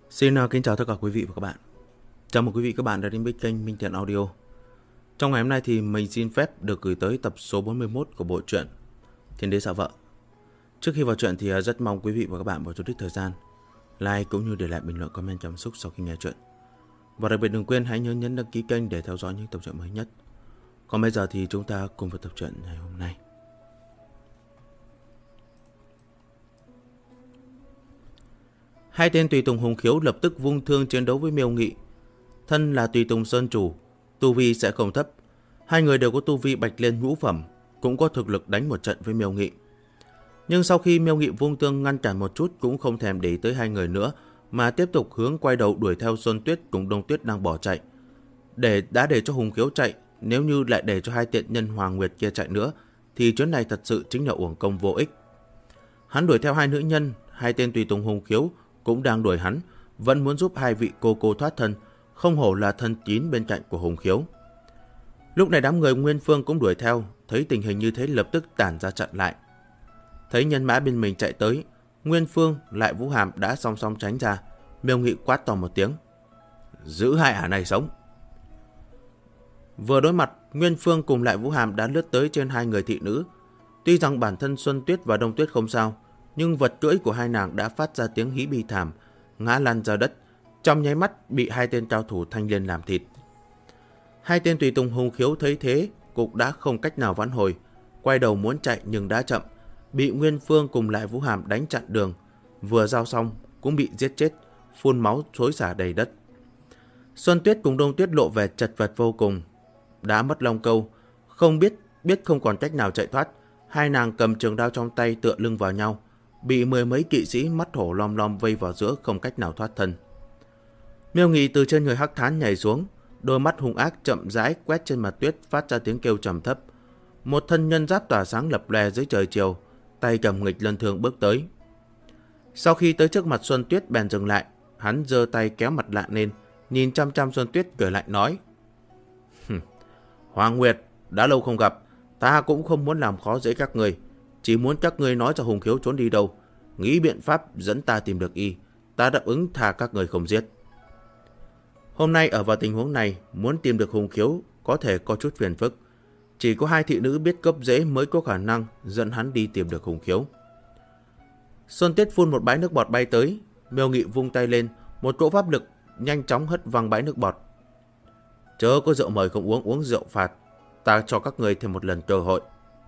Xin kính chào tất cả quý vị và các bạn. Chào mừng quý vị và các bạn đã đến với kênh Minh Thiện Audio. Trong ngày hôm nay thì mình xin phép được gửi tới tập số 41 của bộ truyện Thiên Đế Xạ Vợ. Trước khi vào truyện thì rất mong quý vị và các bạn bỏ chút ít thời gian like cũng như để lại bình luận comment cảm xúc sau khi nghe truyện. Và đặc biệt đừng quên hãy nhớ nhấn đăng ký kênh để theo dõi những tập truyện mới nhất. Còn bây giờ thì chúng ta cùng vào tập truyện ngày hôm nay. Hai tên tùy tùng hùng khiếu lập tức vung thương chiến đấu với Miêu Nghị. Thân là tùy tùng sơn chủ, tu vi sẽ không thấp. Hai người đều có tu vi bạch liên ngũ phẩm, cũng có thực lực đánh một trận với Miêu Nghị. Nhưng sau khi Miêu Nghị vung thương ngăn cản một chút cũng không thèm để ý tới hai người nữa, mà tiếp tục hướng quay đầu đuổi theo Xuân Tuyết cùng Đông Tuyết đang bỏ chạy. Để cho hùng khiếu chạy, nếu như lại để cho hai tiện nhân Hoàng Nguyệt kia chạy nữa, thì chuyến này thật sự chính là uổng công vô ích. Hắn đuổi theo hai nữ nhân, hai tên tùy tùng hùng khiếu cũng đang đuổi hắn, vẫn muốn giúp hai vị cô thoát thân, không hổ là thân tín bên cạnh của hùng khiếu. Lúc này đám người Nguyên Phương cũng đuổi theo, thấy tình hình như thế lập tức tản ra chặn lại. Thấy nhân mã bên mình chạy tới, Nguyên Phương lại Vũ Hàm đã song song tránh ra. Miêu Nghị quát to một tiếng: giữ hai ả này sống. Vừa đối mặt, Nguyên Phương cùng lại Vũ Hàm đã lướt tới trên hai người thị nữ. Tuy rằng bản thân Xuân Tuyết và Đông Tuyết không sao, nhưng vật cưỡi của hai nàng đã phát ra tiếng hí bi thảm, ngã lăn ra đất, trong nháy mắt bị hai tên cao thủ thanh liên làm thịt. Hai tên tùy tùng hùng khiếu thấy thế cũng đã không cách nào vãn hồi, quay đầu muốn chạy nhưng đã chậm, bị Nguyên Phương cùng lại Vũ Hàm đánh chặn đường, vừa giao xong cũng bị giết chết, phun máu xối xả đầy đất. Xuân Tuyết cùng Đông Tuyết lộ vẻ chật vật vô cùng, đã mất long câu, không biết không còn cách nào chạy thoát. Hai nàng cầm trường đao trong tay tựa lưng vào nhau, bị mười mấy kỵ sĩ mắt hổ lom lom vây vào giữa, không cách nào thoát thân. Miêu Nghị từ trên người Hắc Thán nhảy xuống, đôi mắt hung ác chậm rãi quét trên mặt tuyết, phát ra tiếng kêu trầm thấp. Một thân nhân giáp tỏa sáng lập lòe dưới trời chiều, tay cầm nghịch lân thương bước tới. Sau khi tới trước mặt Xuân Tuyết bèn dừng lại, hắn giơ tay kéo mặt lạ lên, nhìn chăm chăm Xuân Tuyết cười lạnh nói: Hoàng Nguyệt, đã lâu không gặp, ta cũng không muốn làm khó dễ các người, chỉ muốn các ngươi nói cho hùng khiếu trốn đi đâu, nghĩ biện pháp dẫn ta tìm được y, ta đáp ứng tha các người không giết. Hôm nay ở vào tình huống này, muốn tìm được hùng khiếu có thể có chút phiền phức, chỉ có hai thị nữ biết gốc rễ mới có khả năng dẫn hắn đi tìm được hùng khiếu. Xuân Tuyết phun một bãi nước bọt bay tới, Miêu Nghị vung tay lên, một cỗ pháp lực nhanh chóng hất văng bãi nước bọt. Chớ có rượu mời không uống, uống rượu phạt, ta cho các người thêm một lần cơ hội.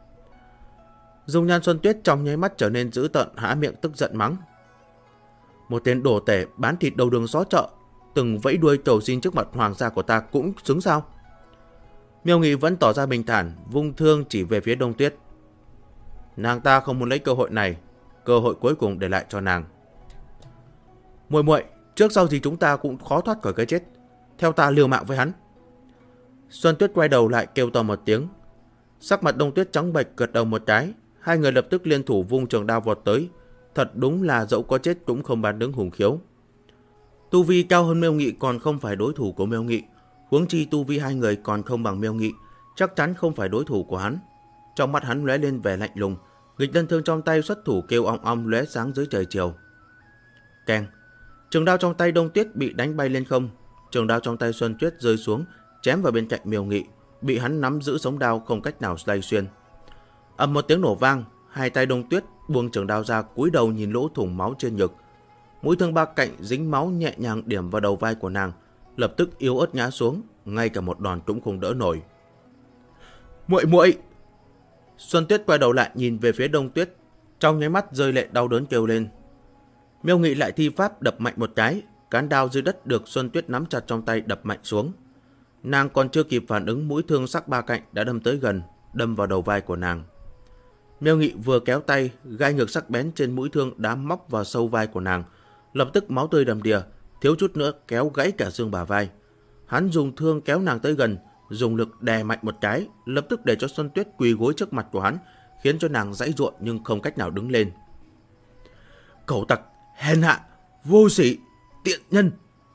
Dung nhan Xuân Tuyết trong nháy mắt trở nên dữ tợn, há miệng tức giận mắng: một tên đồ tể bán thịt đầu đường xó chợ, từng vẫy đuôi cầu xin trước mặt hoàng gia của ta cũng xứng sao? Miêu Nghị vẫn tỏ ra bình thản, vung thương chỉ về phía Đông Tuyết. Nàng ta không muốn lấy cơ hội này, cơ hội cuối cùng để lại cho nàng. Muội muội, trước sau gì chúng ta cũng khó thoát khỏi cái chết, theo ta liều mạng với hắn. Xuân Tuyết quay đầu lại kêu to một tiếng. Sắc mặt Đông Tuyết trắng bệch, gật đầu một cái. Hai người lập tức liên thủ vung trường đao vọt tới. Thật đúng là dẫu có chết cũng không bán đứng hùng khiếu. Tu vi cao hơn Miêu Nghị còn không phải đối thủ của Miêu Nghị, huống chi tu vi hai người còn không bằng Miêu Nghị, chắc chắn không phải đối thủ của hắn. Trong mắt hắn lóe lên vẻ lạnh lùng, nghịch lân thương trong tay xuất thủ kêu ong ong lóe sáng dưới trời chiều. Keng! Trường đao trong tay Đông Tuyết bị đánh bay lên không, trường đao trong tay Xuân Tuyết rơi xuống, chém vào bên cạnh Miêu Nghị, bị hắn nắm giữ sống đao không cách nào lay xuyên. Ầm một tiếng nổ vang, hai tay Đông Tuyết buông trường đao ra, cúi đầu nhìn lỗ thủng máu trên ngực. Mũi thương ba cạnh dính máu nhẹ nhàng điểm vào đầu vai của nàng, lập tức yếu ớt ngã xuống, ngay cả một đòn cũng không đỡ nổi. Muội muội! Xuân Tuyết quay đầu lại nhìn về phía Đông Tuyết, trong nháy mắt rơi lệ đau đớn kêu lên. Miêu Nghị lại thi pháp đập mạnh một cái, cán đao dưới đất được Xuân Tuyết nắm chặt trong tay đập mạnh xuống. Nàng còn chưa kịp phản ứng, mũi thương sắc ba cạnh đã đâm tới gần, đâm vào đầu vai của nàng. Miêu Nghị vừa kéo tay, gai ngược sắc bén trên mũi thương đã móc vào sâu vai của nàng, lập tức máu tươi đầm đìa, thiếu chút nữa kéo gãy cả xương bả vai. Hắn dùng thương kéo nàng tới gần, dùng lực đè mạnh một cái, lập tức để cho Xuân Tuyết quỳ gối trước mặt của hắn, khiến cho nàng giãy giụa nhưng không cách nào đứng lên. Cẩu tặc, hèn hạ, vô sỉ, tiện nhân!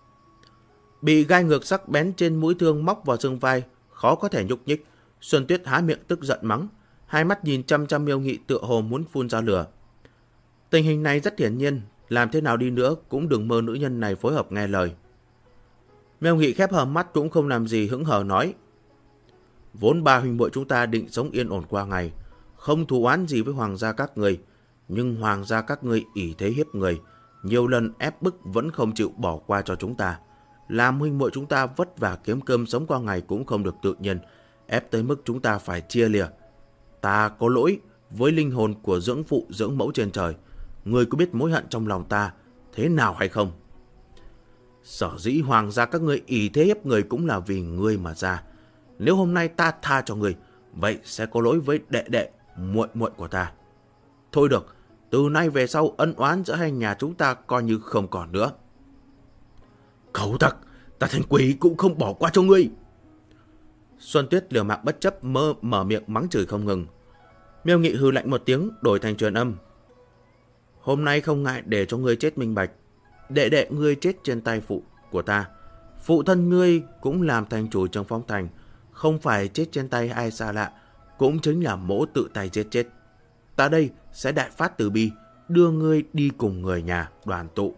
Bị gai ngược sắc bén trên mũi thương móc vào xương vai, khó có thể nhúc nhích, Xuân Tuyết há miệng tức giận mắng, hai mắt nhìn chăm chăm Miêu Nghị tựa hồ muốn phun ra lửa. Tình hình này rất hiển nhiên, Làm thế nào đi nữa cũng đừng mơ nữ nhân này phối hợp nghe lời. Miêu Nghị khép hờ mắt cũng không làm gì, hững hờ nói. Vốn ba huynh muội chúng ta định sống yên ổn qua ngày, không thù oán gì với hoàng gia các người, nhưng hoàng gia các ngươi ỷ thế hiếp người, nhiều lần ép bức vẫn không chịu bỏ qua cho chúng ta. Làm huynh muội chúng ta vất vả kiếm cơm sống qua ngày cũng không được tự nhiên, ép tới mức chúng ta phải chia lìa. Ta có lỗi với linh hồn của dưỡng phụ dưỡng mẫu trên trời. Ngươi có biết mối hận trong lòng ta thế nào hay không? Sở dĩ hoàng gia các ngươi ỷ thế hiếp người cũng là vì ngươi mà ra. Nếu hôm nay ta tha cho ngươi, vậy sẽ có lỗi với đệ đệ, muội muội của ta. Thôi được, từ nay về sau ân oán giữa hai nhà chúng ta coi như không còn nữa. Khẩu tặc, ta thành quỷ cũng không bỏ qua cho ngươi. Xuân Tuyết liều mạng bất chấp mở miệng mắng chửi không ngừng. Miêu Nghị hừ lạnh một tiếng, đổi thành truyền âm. Hôm nay không ngại để cho ngươi chết minh bạch. Đệ đệ ngươi chết trên tay phụ của ta. Phụ thân ngươi cũng làm thành chủ trong phong thành, không phải chết trên tay ai xa lạ, cũng chính là mỗ tự tay giết chết. Ta đây sẽ đại phát từ bi, đưa ngươi đi cùng người nhà đoàn tụ.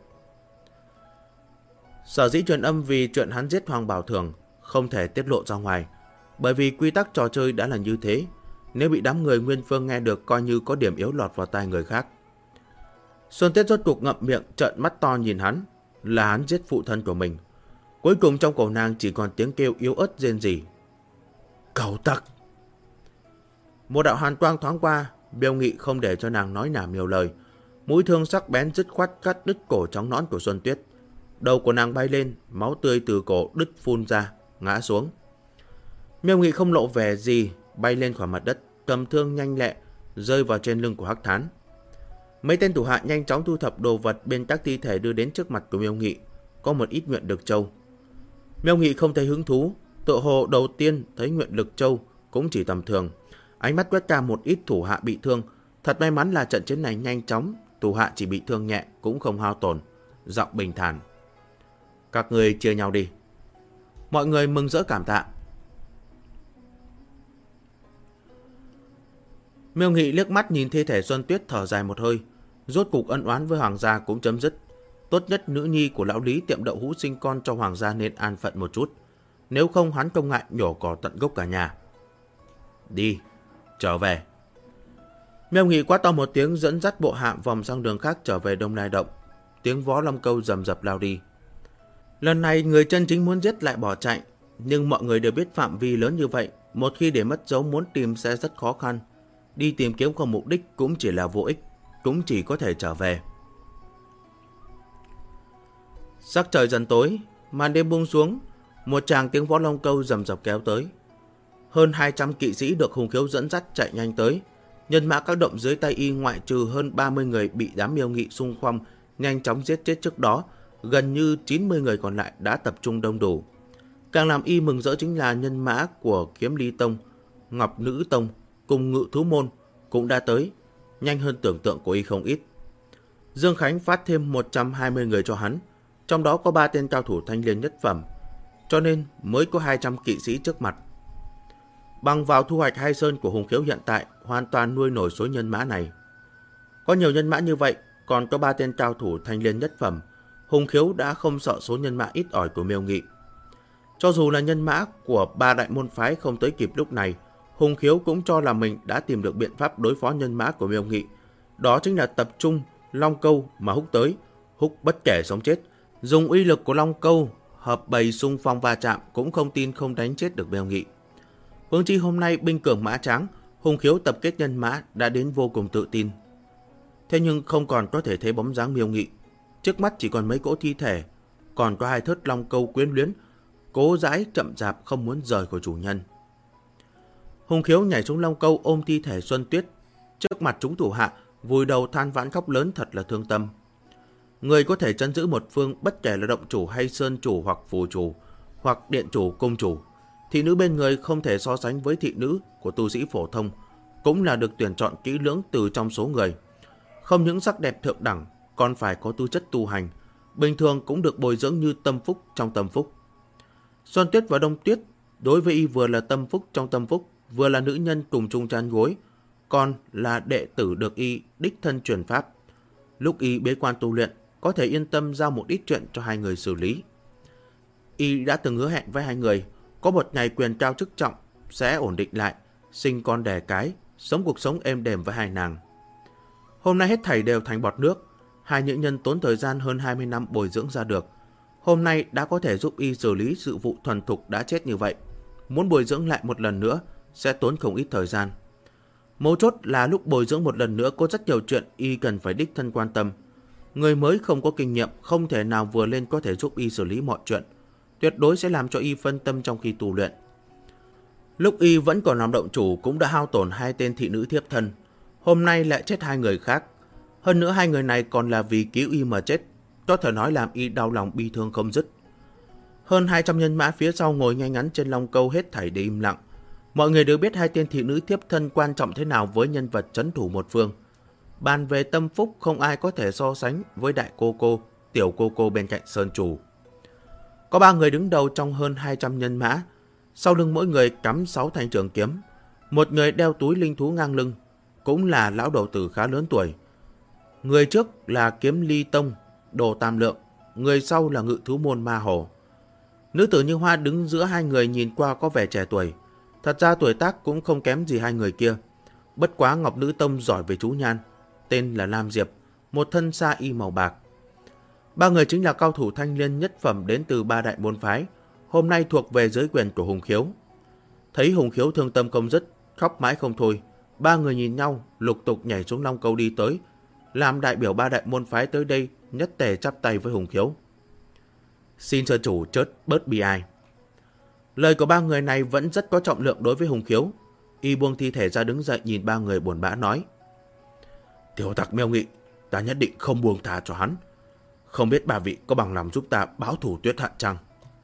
Sở dĩ truyền âm vì chuyện hắn giết Hoàng Bảo Thường không thể tiết lộ ra ngoài, bởi vì quy tắc trò chơi đã là như thế. Nếu bị đám người Nguyên Phương nghe được, coi như có điểm yếu lọt vào tai người khác. Xuân Tuyết rốt cục ngậm miệng, trợn mắt to nhìn hắn. Là hắn giết phụ thân của mình. Cuối cùng trong cổ nàng chỉ còn tiếng kêu yếu ớt rên rỉ. Cẩu tặc! Một đạo hàn quang thoáng qua, Miêu Nghị không để cho nàng nói nả nhiều lời. Mũi thương sắc bén dứt khoát cắt đứt cổ trắng nõn của Xuân Tuyết. Đầu của nàng bay lên, máu tươi từ cổ đứt phun ra, ngã xuống. Miêu Nghị không lộ vẻ gì, bay lên khỏi mặt đất, cầm thương nhanh lẹ, rơi vào trên lưng của Hắc Thán. Mấy tên thủ hạ nhanh chóng thu thập đồ vật bên các thi thể đưa đến trước mặt của Miêu Nghị, có một ít nguyện lực châu. Miêu Nghị không thấy hứng thú, tự hồ đầu tiên thấy nguyện lực châu cũng chỉ tầm thường. Ánh mắt quét qua một ít thủ hạ bị thương, thật may mắn là trận chiến này nhanh chóng, thủ hạ chỉ bị thương nhẹ cũng không hao tổn, giọng bình thản. Các người chia nhau đi. Mọi người mừng rỡ cảm tạ. Miêu Nghị liếc mắt nhìn thi thể Xuân Tuyết thở dài một hơi, rốt cục ân oán với hoàng gia cũng chấm dứt. Tốt nhất nữ nhi của lão Lý tiệm đậu hũ sinh con cho hoàng gia nên an phận một chút, nếu không hắn không ngại nhổ cỏ tận gốc cả nhà. Đi, trở về. Miêu Nghị quát to một tiếng, dẫn dắt bộ hạ vòng sang đường khác trở về Đông Lai Động. Tiếng vó Long Câu rầm rập lao đi. Lần này người chân chính muốn giết lại bỏ chạy, nhưng mọi người đều biết phạm vi lớn như vậy, một khi để mất dấu muốn tìm sẽ rất khó khăn. Đi tìm kiếm không mục đích cũng chỉ là vô ích, cũng chỉ có thể trở về. Sắc trời dần tối, màn đêm buông xuống, một tràng tiếng võ Long Câu rầm rập kéo tới. Hơn 200 kỵ sĩ được Hùng Khiếu dẫn dắt chạy nhanh tới. Nhân mã các động dưới tay y ngoại trừ hơn 30 người bị đám Miêu Nghị xung phong nhanh chóng giết chết trước đó, gần như 90 người còn lại đã tập trung đông đủ. Càng làm y mừng rỡ chính là nhân mã của Kiếm Ly Tông, Ngọc Nữ Tông cùng Ngự Thú Môn cũng đã tới, nhanh hơn tưởng tượng của y không ít. Dương Khánh phát thêm 120 người cho hắn, trong đó có 3 tên cao thủ thanh liên nhất phẩm, cho nên mới có 200 kỵ sĩ trước mặt. Bằng vào thu hoạch Hai Sơn của Hùng Khiếu hiện tại, hoàn toàn nuôi nổi số nhân mã này. Có nhiều nhân mã như vậy, còn có 3 tên cao thủ thanh liên nhất phẩm, Hùng Khiếu đã không sợ số nhân mã ít ỏi của Miêu Nghị. Cho dù là nhân mã của 3 đại môn phái không tới kịp lúc này, Hùng Khiếu cũng cho là mình đã tìm được biện pháp đối phó nhân mã của Miêu Nghị. Đó chính là tập trung Long Câu mà húc tới, húc bất kể sống chết. Dùng uy lực của Long Câu, hợp bầy xung phong va chạm cũng không tin không đánh chết được Miêu Nghị. Huống chi hôm nay binh cường mã tráng, Hùng Khiếu tập kết nhân mã đã đến vô cùng tự tin. Thế nhưng không còn có thể thấy bóng dáng Miêu Nghị. Trước mắt chỉ còn mấy cỗ thi thể, còn có 2 thớt Long Câu quyến luyến, cố dãi chậm chạp không muốn rời của chủ nhân. Hùng Khiếu nhảy xuống Long Câu ôm thi thể Xuân Tuyết, trước mặt chúng thủ hạ, vùi đầu than vãn khóc lớn thật là thương tâm. Người có thể trấn giữ một phương, bất kể là động chủ hay sơn chủ hoặc phù chủ, hoặc điện chủ cung chủ, thị nữ bên người không thể so sánh với thị nữ của tu sĩ phổ thông, cũng là được tuyển chọn kỹ lưỡng từ trong số người. Không những sắc đẹp thượng đẳng, còn phải có tư chất tu hành, bình thường cũng được bồi dưỡng như tâm phúc trong tâm phúc. Xuân Tuyết và Đông Tuyết đối với y vừa là tâm phúc trong tâm phúc, vừa là nữ nhân cùng chung chăn gối, còn là đệ tử được y đích thân truyền pháp. Lúc y bế quan tu luyện, có thể yên tâm giao một ít chuyện cho hai người xử lý. Y đã từng hứa hẹn với hai người, có một ngày quyền cao chức trọng, sẽ ổn định lại, sinh con đẻ cái, sống cuộc sống êm đềm với hai nàng. Hôm nay hết thảy đều thành bọt nước, hai nữ nhân tốn thời gian hơn 20 năm bồi dưỡng ra được. Hôm nay đã có thể giúp y xử lý sự vụ thuần thục đã chết như vậy. Muốn bồi dưỡng lại một lần nữa sẽ tốn không ít thời gian. Mấu chốt là lúc bồi dưỡng một lần nữa có rất nhiều chuyện y cần phải đích thân quan tâm. Người mới không có kinh nghiệm, không thể nào vừa lên có thể giúp y xử lý mọi chuyện. Tuyệt đối sẽ làm cho y phân tâm trong khi tu luyện. Lúc y vẫn còn làm động chủ cũng đã hao tổn hai tên thị nữ thiếp thân. Hôm nay lại chết hai người khác. Hơn nữa hai người này còn là vì cứu y mà chết. Có thể nói làm y đau lòng bi thương không dứt. Hơn 200 nhân mã phía sau ngồi ngay ngắn trên long câu hết thảy đều im lặng. Mọi người đều biết hai tên thị nữ thiếp thân quan trọng thế nào với nhân vật trấn thủ một phương. Bàn về tâm phúc không ai có thể so sánh với đại cô, tiểu cô bên cạnh Sơn Chủ. Có 3 người đứng đầu trong hơn 200 nhân mã. Sau lưng mỗi người cắm 6 thanh trường kiếm. Một người đeo túi linh thú ngang lưng, cũng là lão đầu tử khá lớn tuổi. Người trước là Kiếm Ly Tông, Đồ Tam Lượng, người sau là Ngự Thú Môn Ma Hồ. Nữ tử Như Hoa đứng giữa hai người nhìn qua có vẻ trẻ tuổi. Thật ra tuổi tác cũng không kém gì hai người kia. Bất quá Ngọc Nữ Tông giỏi về chú nhan, tên là Lam Diệp, một thân sa y màu bạc. 3 người chính là cao thủ thanh liên nhất phẩm đến từ 3 đại môn phái, hôm nay thuộc về giới quyền của Hùng Khiếu. Thấy Hùng Khiếu thương tâm không dứt, khóc mãi không thôi, 3 người nhìn nhau, lục tục nhảy xuống long câu đi tới, làm đại biểu 3 đại môn phái tới đây, nhất tề chắp tay với Hùng Khiếu. Xin Sơn Chủ chớt bớt bi ai. Lời của 3 người này vẫn rất có trọng lượng đối với Hùng Khiếu. Y buông thi thể ra đứng dậy nhìn 3 người buồn bã nói: Tiểu tặc Miêu Nghị, ta nhất định không buông tha cho hắn. Không biết bà vị có bằng lòng giúp ta báo thù Tuyết Hận chăng?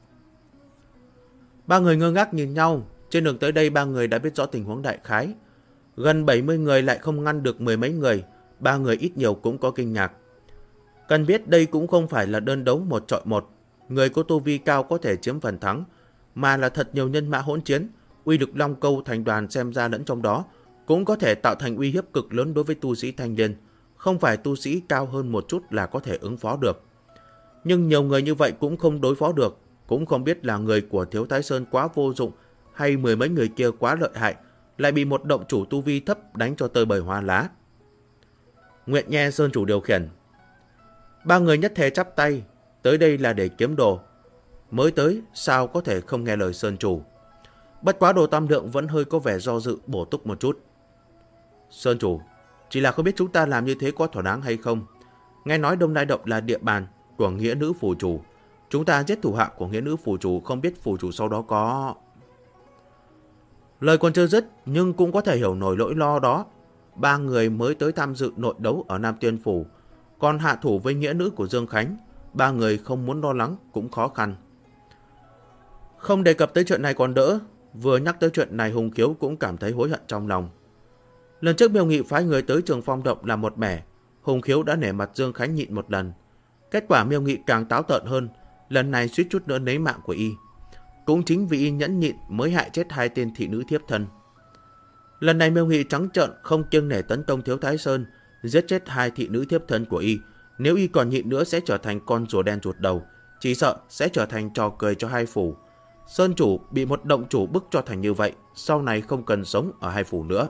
3 người ngơ ngác nhìn nhau. Trên đường tới đây 3 người đã biết rõ tình huống đại khái. Gần 70 người lại không ngăn được 10 mấy người. 3 người ít nhiều cũng có kinh ngạc. Cần biết đây cũng không phải là đơn đấu 1 chọi 1. Người có tu vi cao có thể chiếm phần thắng, mà là thật nhiều nhân mã hỗn chiến. Uy lực long câu thành đoàn xem ra lẫn trong đó cũng có thể tạo thành uy hiếp cực lớn đối với tu sĩ thanh liên. Không phải tu sĩ cao hơn một chút là có thể ứng phó được. Nhưng nhiều người như vậy cũng không đối phó được. Cũng không biết là người của Thiếu Thái Sơn quá vô dụng, hay 10 mấy người kia quá lợi hại, lại bị một động chủ tu vi thấp đánh cho tơi bời hoa lá. Nguyện nghe Sơn Chủ điều khiển. 3 người nhất thể chắp tay. Tới đây là để kiếm đồ. Mới tới sao có thể không nghe lời Sơn Chủ. Bất quá Đồ Tam Lượng vẫn hơi có vẻ do dự, bổ túc một chút. Sơn Chủ, chỉ là không biết chúng ta làm như thế có thỏa đáng hay không. Nghe nói Đông Lai Động là địa bàn của nghĩa nữ phù chủ. Chúng ta giết thủ hạ của nghĩa nữ phù chủ, không biết phù chủ sau đó có... Lời còn chưa dứt nhưng cũng có thể hiểu nổi nỗi lo đó. 3 người mới tới tham dự nội đấu ở Nam Tuyên Phủ, còn hạ thủ với nghĩa nữ của Dương Khánh. 3 người không muốn lo lắng cũng khó khăn. Không đề cập tới chuyện này còn đỡ. Vừa nhắc tới chuyện này Hùng Khiếu cũng cảm thấy hối hận trong lòng. Lần trước Miêu Nghị phái người tới Trường Phong Động làm một mẻ, Hùng Khiếu đã nể mặt Dương Khánh nhịn một lần. Kết quả Miêu Nghị càng táo tợn hơn, lần này suýt chút nữa lấy mạng của y. Cũng chính vì y nhẫn nhịn mới hại chết 2 tên thị nữ thiếp thân. Lần này Miêu Nghị trắng trợn không kiêng nể tấn công Thiếu Thái Sơn, giết chết 2 thị nữ thiếp thân của y. Nếu y còn nhịn nữa sẽ trở thành con rùa đen chuột đầu, chỉ sợ sẽ trở thành trò cười cho 2 phủ. Sơn Chủ bị một động chủ bức cho thành như vậy, sau này không cần sống ở 2 phủ nữa.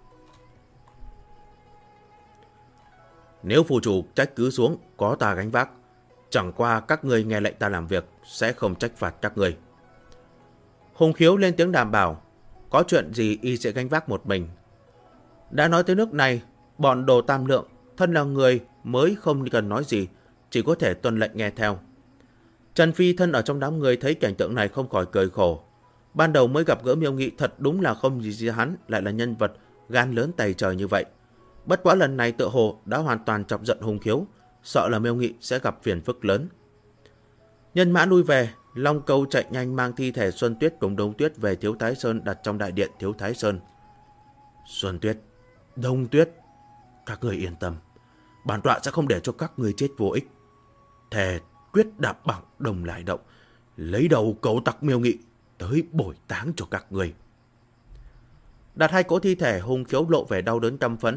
Nếu phù chủ trách cứ xuống, có ta gánh vác. Chẳng qua các ngươi nghe lệnh ta làm việc, sẽ không trách phạt các ngươi. Hùng Khiếu lên tiếng đảm bảo, có chuyện gì y sẽ gánh vác một mình. Đã nói tới nước này, bọn Đồ Tam Lượng, thân là người mới không cần nói gì, chỉ có thể tuân lệnh nghe theo. Trần Phi thân ở trong đám người thấy cảnh tượng này không khỏi cười khổ. Ban đầu mới gặp gỡ Miêu Nghị thật đúng là không gì hắn lại là nhân vật gan lớn tày trời như vậy. Bất quá lần này tựa hồ đã hoàn toàn chọc giận Hùng Khiếu, sợ là Miêu Nghị sẽ gặp phiền phức lớn. Nhân mã lui về, Long Câu chạy nhanh mang thi thể Xuân Tuyết cùng Đông Tuyết về Thiếu Thái Sơn đặt trong đại điện Thiếu Thái Sơn. Xuân Tuyết, Đông Tuyết, các người yên tâm, bản tọa sẽ không để cho các người chết vô ích. Thề quyết đạp bằng Đông Lai Động, lấy đầu cẩu tặc Miêu Nghị tới bồi táng cho các người. Đặt 2 cỗ thi thể, Hùng Khiếu lộ vẻ đau đớn căm phẫn.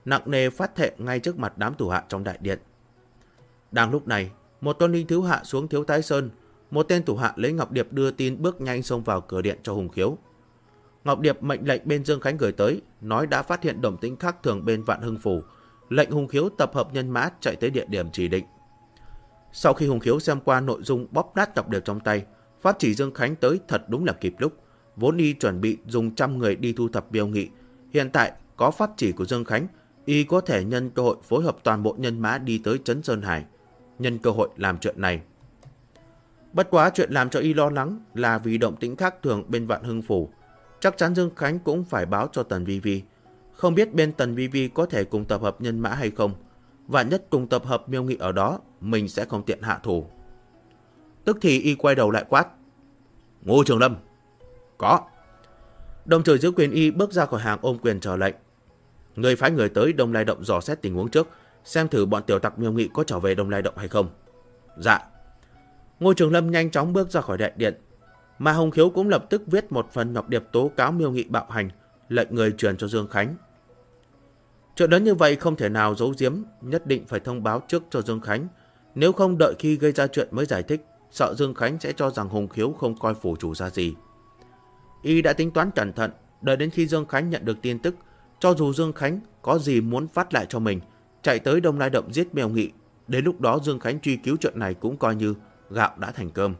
nặng nề phát thệ ngay trước mặt đám thủ hạ trong đại điện. Đang lúc này, một tôn linh thiếu hạ xuống Thiếu Thái Sơn, một tên thủ hạ lấy ngọc điệp đưa tin bước nhanh xông vào cửa điện cho Hùng Khiếu. Ngọc điệp mệnh lệnh bên Dương Khánh gửi tới, nói đã phát hiện động tĩnh khác thường bên Vạn Hưng Phủ, lệnh Hùng Khiếu tập hợp nhân mã chạy tới địa điểm chỉ định. Sau khi Hùng Khiếu xem qua nội dung bóp nát ngọc điệp trong tay, pháp chỉ Dương Khánh tới thật đúng là kịp lúc. Vốn y chuẩn bị dùng 100 người đi thu thập Miêu Nghị, hiện tại có pháp chỉ của Dương Khánh, y có thể nhân cơ hội phối hợp toàn bộ nhân mã đi tới Trấn Sơn Hải, nhân cơ hội làm chuyện này. Bất quá chuyện làm cho y lo lắng là vì động tĩnh khác thường bên Vạn Hưng Phủ. Chắc chắn Dương Khánh cũng phải báo cho Tần Vi Vi. Không biết bên Tần Vi Vi có thể cùng tập hợp nhân mã hay không. Vạn nhất cùng tập hợp Miêu Nghị ở đó, mình sẽ không tiện hạ thủ. Tức thì y quay đầu lại quát: Ngô Trường Lâm. Có. Đồng trời giữ quyền y bước ra khỏi hàng ôm quyền chờ lệnh. Người phái người tới Đông Lai Động dò xét tình huống trước, xem thử bọn tiểu tặc Miêu Nghị có trở về Đông Lai Động hay không. Dạ. Ngô Trường Lâm nhanh chóng bước ra khỏi đại điện, mà Hùng Khiếu cũng lập tức viết một phần ngọc điệp tố cáo Miêu Nghị bạo hành, lệnh người truyền cho Dương Khánh. Chuyện lớn như vậy không thể nào giấu giếm, nhất định phải thông báo trước cho Dương Khánh, nếu không đợi khi gây ra chuyện mới giải thích, sợ Dương Khánh sẽ cho rằng Hùng Khiếu không coi phủ chủ ra gì. Y đã tính toán cẩn thận, đợi đến khi Dương Khánh nhận được tin tức, cho dù Dương Khánh có gì muốn phát lại cho mình, chạy tới Đông Lai Động giết Miêu Nghị, đến lúc đó Dương Khánh truy cứu chuyện này cũng coi như gạo đã thành cơm.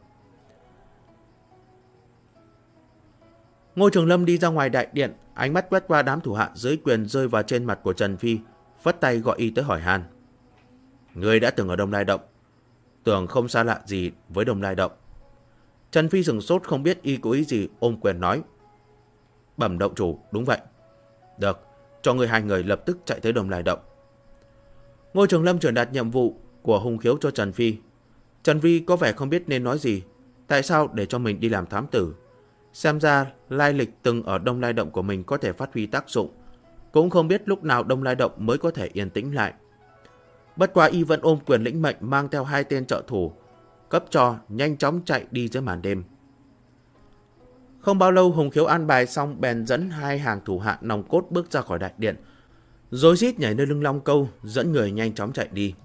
Ngô Trường Lâm đi ra ngoài đại điện, ánh mắt quét qua đám thủ hạ dưới quyền rơi vào trên mặt của Trần Phi, phất tay gọi y tới hỏi han. Người đã từng ở Đông Lai Động, tưởng không xa lạ gì với Đông Lai Động. Trần Phi sửng sốt không biết y có ý gì, ôm quyền nói. Bẩm động chủ, đúng vậy. Được, cho người 2 người lập tức chạy tới Đông Lai Động. Ngô Trường Lâm truyền đạt nhiệm vụ của Hùng Khiếu cho Trần Phi. Trần Phi có vẻ không biết nên nói gì, tại sao để cho mình đi làm thám tử. Xem ra lai lịch từng ở Đông Lai Động của mình có thể phát huy tác dụng, cũng không biết lúc nào Đông Lai Động mới có thể yên tĩnh lại. Bất quá y vẫn ôm quyền lĩnh mệnh mang theo 2 tên trợ thủ, cấp cho nhanh chóng chạy đi dưới màn đêm. Không bao lâu Hùng Khiếu an bài xong bèn dẫn 2 hàng thủ hạ nòng cốt bước ra khỏi đại điện, rối rít nhảy nơi lưng Long Câu, dẫn người nhanh chóng chạy đi.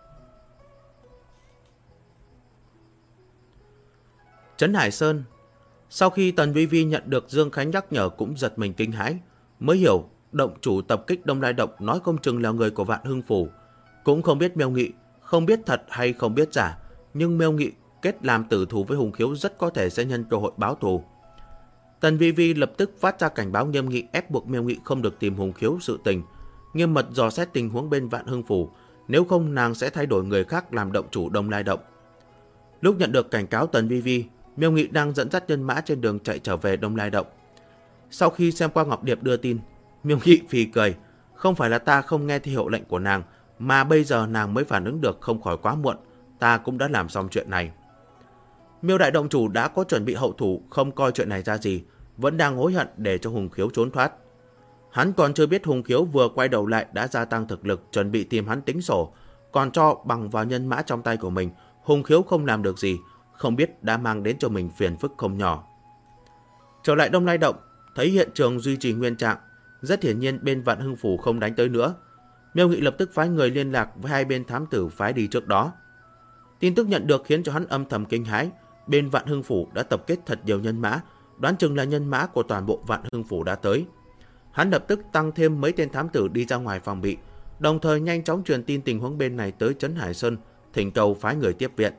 Trấn Hải Sơn. Sau khi Tần Vi Vi nhận được Dương Khánh nhắc nhở cũng giật mình kinh hãi, mới hiểu động chủ tập kích Đông Lai Động nói không chừng là người của Vạn Hưng Phủ. Cũng không biết Miêu Nghị, không biết thật hay không biết giả, nhưng Miêu Nghị kết làm tử thù với Hùng Khiếu rất có thể sẽ nhân cơ hội báo thù. Tần Vi Vi lập tức phát ra cảnh báo nghiêm nghị, ép buộc Miêu Nghị không được tìm Hùng Khiếu sự tình, nghiêm mật dò xét tình huống bên Vạn Hưng Phủ, nếu không nàng sẽ thay đổi người khác làm động chủ Đông Lai Động. Lúc nhận được cảnh cáo Tần Vi Vi, Miêu Nghị đang dẫn dắt nhân mã trên đường chạy trở về Đông Lai Động. Sau khi xem qua ngọc điệp đưa tin, Miêu Nghị phì cười, không phải là ta không nghe theo hiệu lệnh của nàng, mà bây giờ nàng mới phản ứng được, không khỏi quá muộn, ta cũng đã làm xong chuyện này. Miêu đại động chủ đã có chuẩn bị hậu thủ, không coi chuyện này ra gì, vẫn đang hối hận để cho Hùng Khiếu trốn thoát. Hắn còn chưa biết Hùng Khiếu vừa quay đầu lại đã gia tăng thực lực, chuẩn bị tìm hắn tính sổ, còn cho bằng vào nhân mã trong tay của mình, Hùng Khiếu không làm được gì, không biết đã mang đến cho mình phiền phức không nhỏ. Trở lại Đông Lai Động, thấy hiện trường duy trì nguyên trạng, rất hiển nhiên bên Vạn Hưng Phủ không đánh tới nữa. Miêu Nghị lập tức phái người liên lạc với 2 bên thám tử phái đi trước đó. Tin tức nhận được khiến cho hắn âm thầm kinh hãi, bên Vạn Hưng Phủ đã tập kết thật nhiều nhân mã, đoán chừng là nhân mã của toàn bộ Vạn Hưng Phủ đã tới. Hắn lập tức tăng thêm mấy tên thám tử đi ra ngoài phòng bị, đồng thời nhanh chóng truyền tin tình huống bên này tới Trấn Hải Sơn, thỉnh cầu phái người tiếp viện.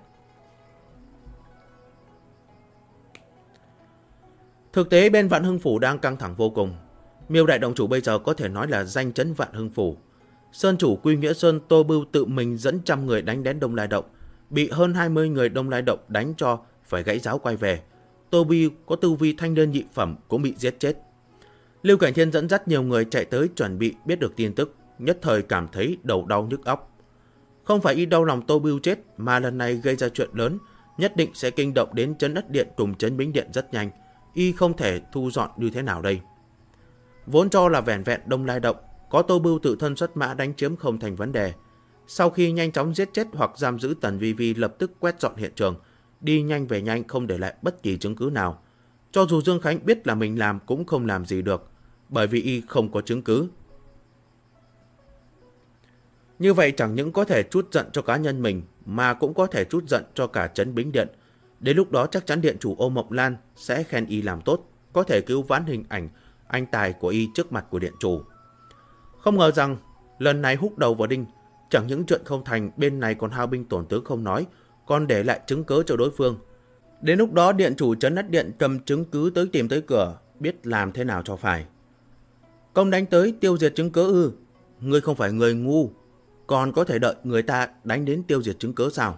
Thực tế bên Vạn Hưng Phủ đang căng thẳng vô cùng. Miêu đại động chủ bây giờ có thể nói là danh chấn Vạn Hưng Phủ. Sơn chủ Quy Nghĩa Sơn Tô Bưu tự mình dẫn 100 người đánh đến Đông Lai Động, bị hơn 20 người Đông Lai Động đánh cho phải gãy giáo quay về. Tô Bưu có tu vi thanh đơn nhị phẩm cũng bị giết chết. Lưu Cảnh Thiên dẫn dắt nhiều người chạy tới chuẩn bị, biết được tin tức, nhất thời cảm thấy đầu đau nhức óc. Không phải y đau lòng Tô Bưu chết, mà lần này gây ra chuyện lớn, nhất định sẽ kinh động đến Trấn Ất Điện cùng Trấn Bính Điện rất nhanh. Y không thể thu dọn như thế nào đây. Vốn cho là vẻn vẹn Đông Lai Động, có Tô Bưu tự thân xuất mã đánh chiếm không thành vấn đề. Sau khi nhanh chóng giết chết hoặc giam giữ Tần Vi Vi, lập tức quét dọn hiện trường, đi nhanh về nhanh, không để lại bất kỳ chứng cứ nào. Cho dù Dương Khánh biết là mình làm cũng không làm gì được, bởi vì y không có chứng cứ. Như vậy chẳng những có thể trút giận cho cá nhân mình mà cũng có thể trút giận cho cả trấn Bính Điện. Đến lúc đó chắc chắn điện chủ Ô Mộng Lan sẽ khen y làm tốt, có thể cứu vãn hình ảnh anh tài của y trước mặt của điện chủ. Không ngờ rằng lần này húc đầu vào đinh, chẳng những chuyện không thành, bên này còn hao binh tổn tướng không nói, còn để lại chứng cớ cho đối phương. Đến lúc đó điện chủ trấn Ất Điện cầm chứng cứ tới tìm tới cửa, biết làm thế nào cho phải. Công đánh tới tiêu diệt chứng cớ ư? Ngươi không phải người ngu, còn có thể đợi người ta đánh đến tiêu diệt chứng cớ sao?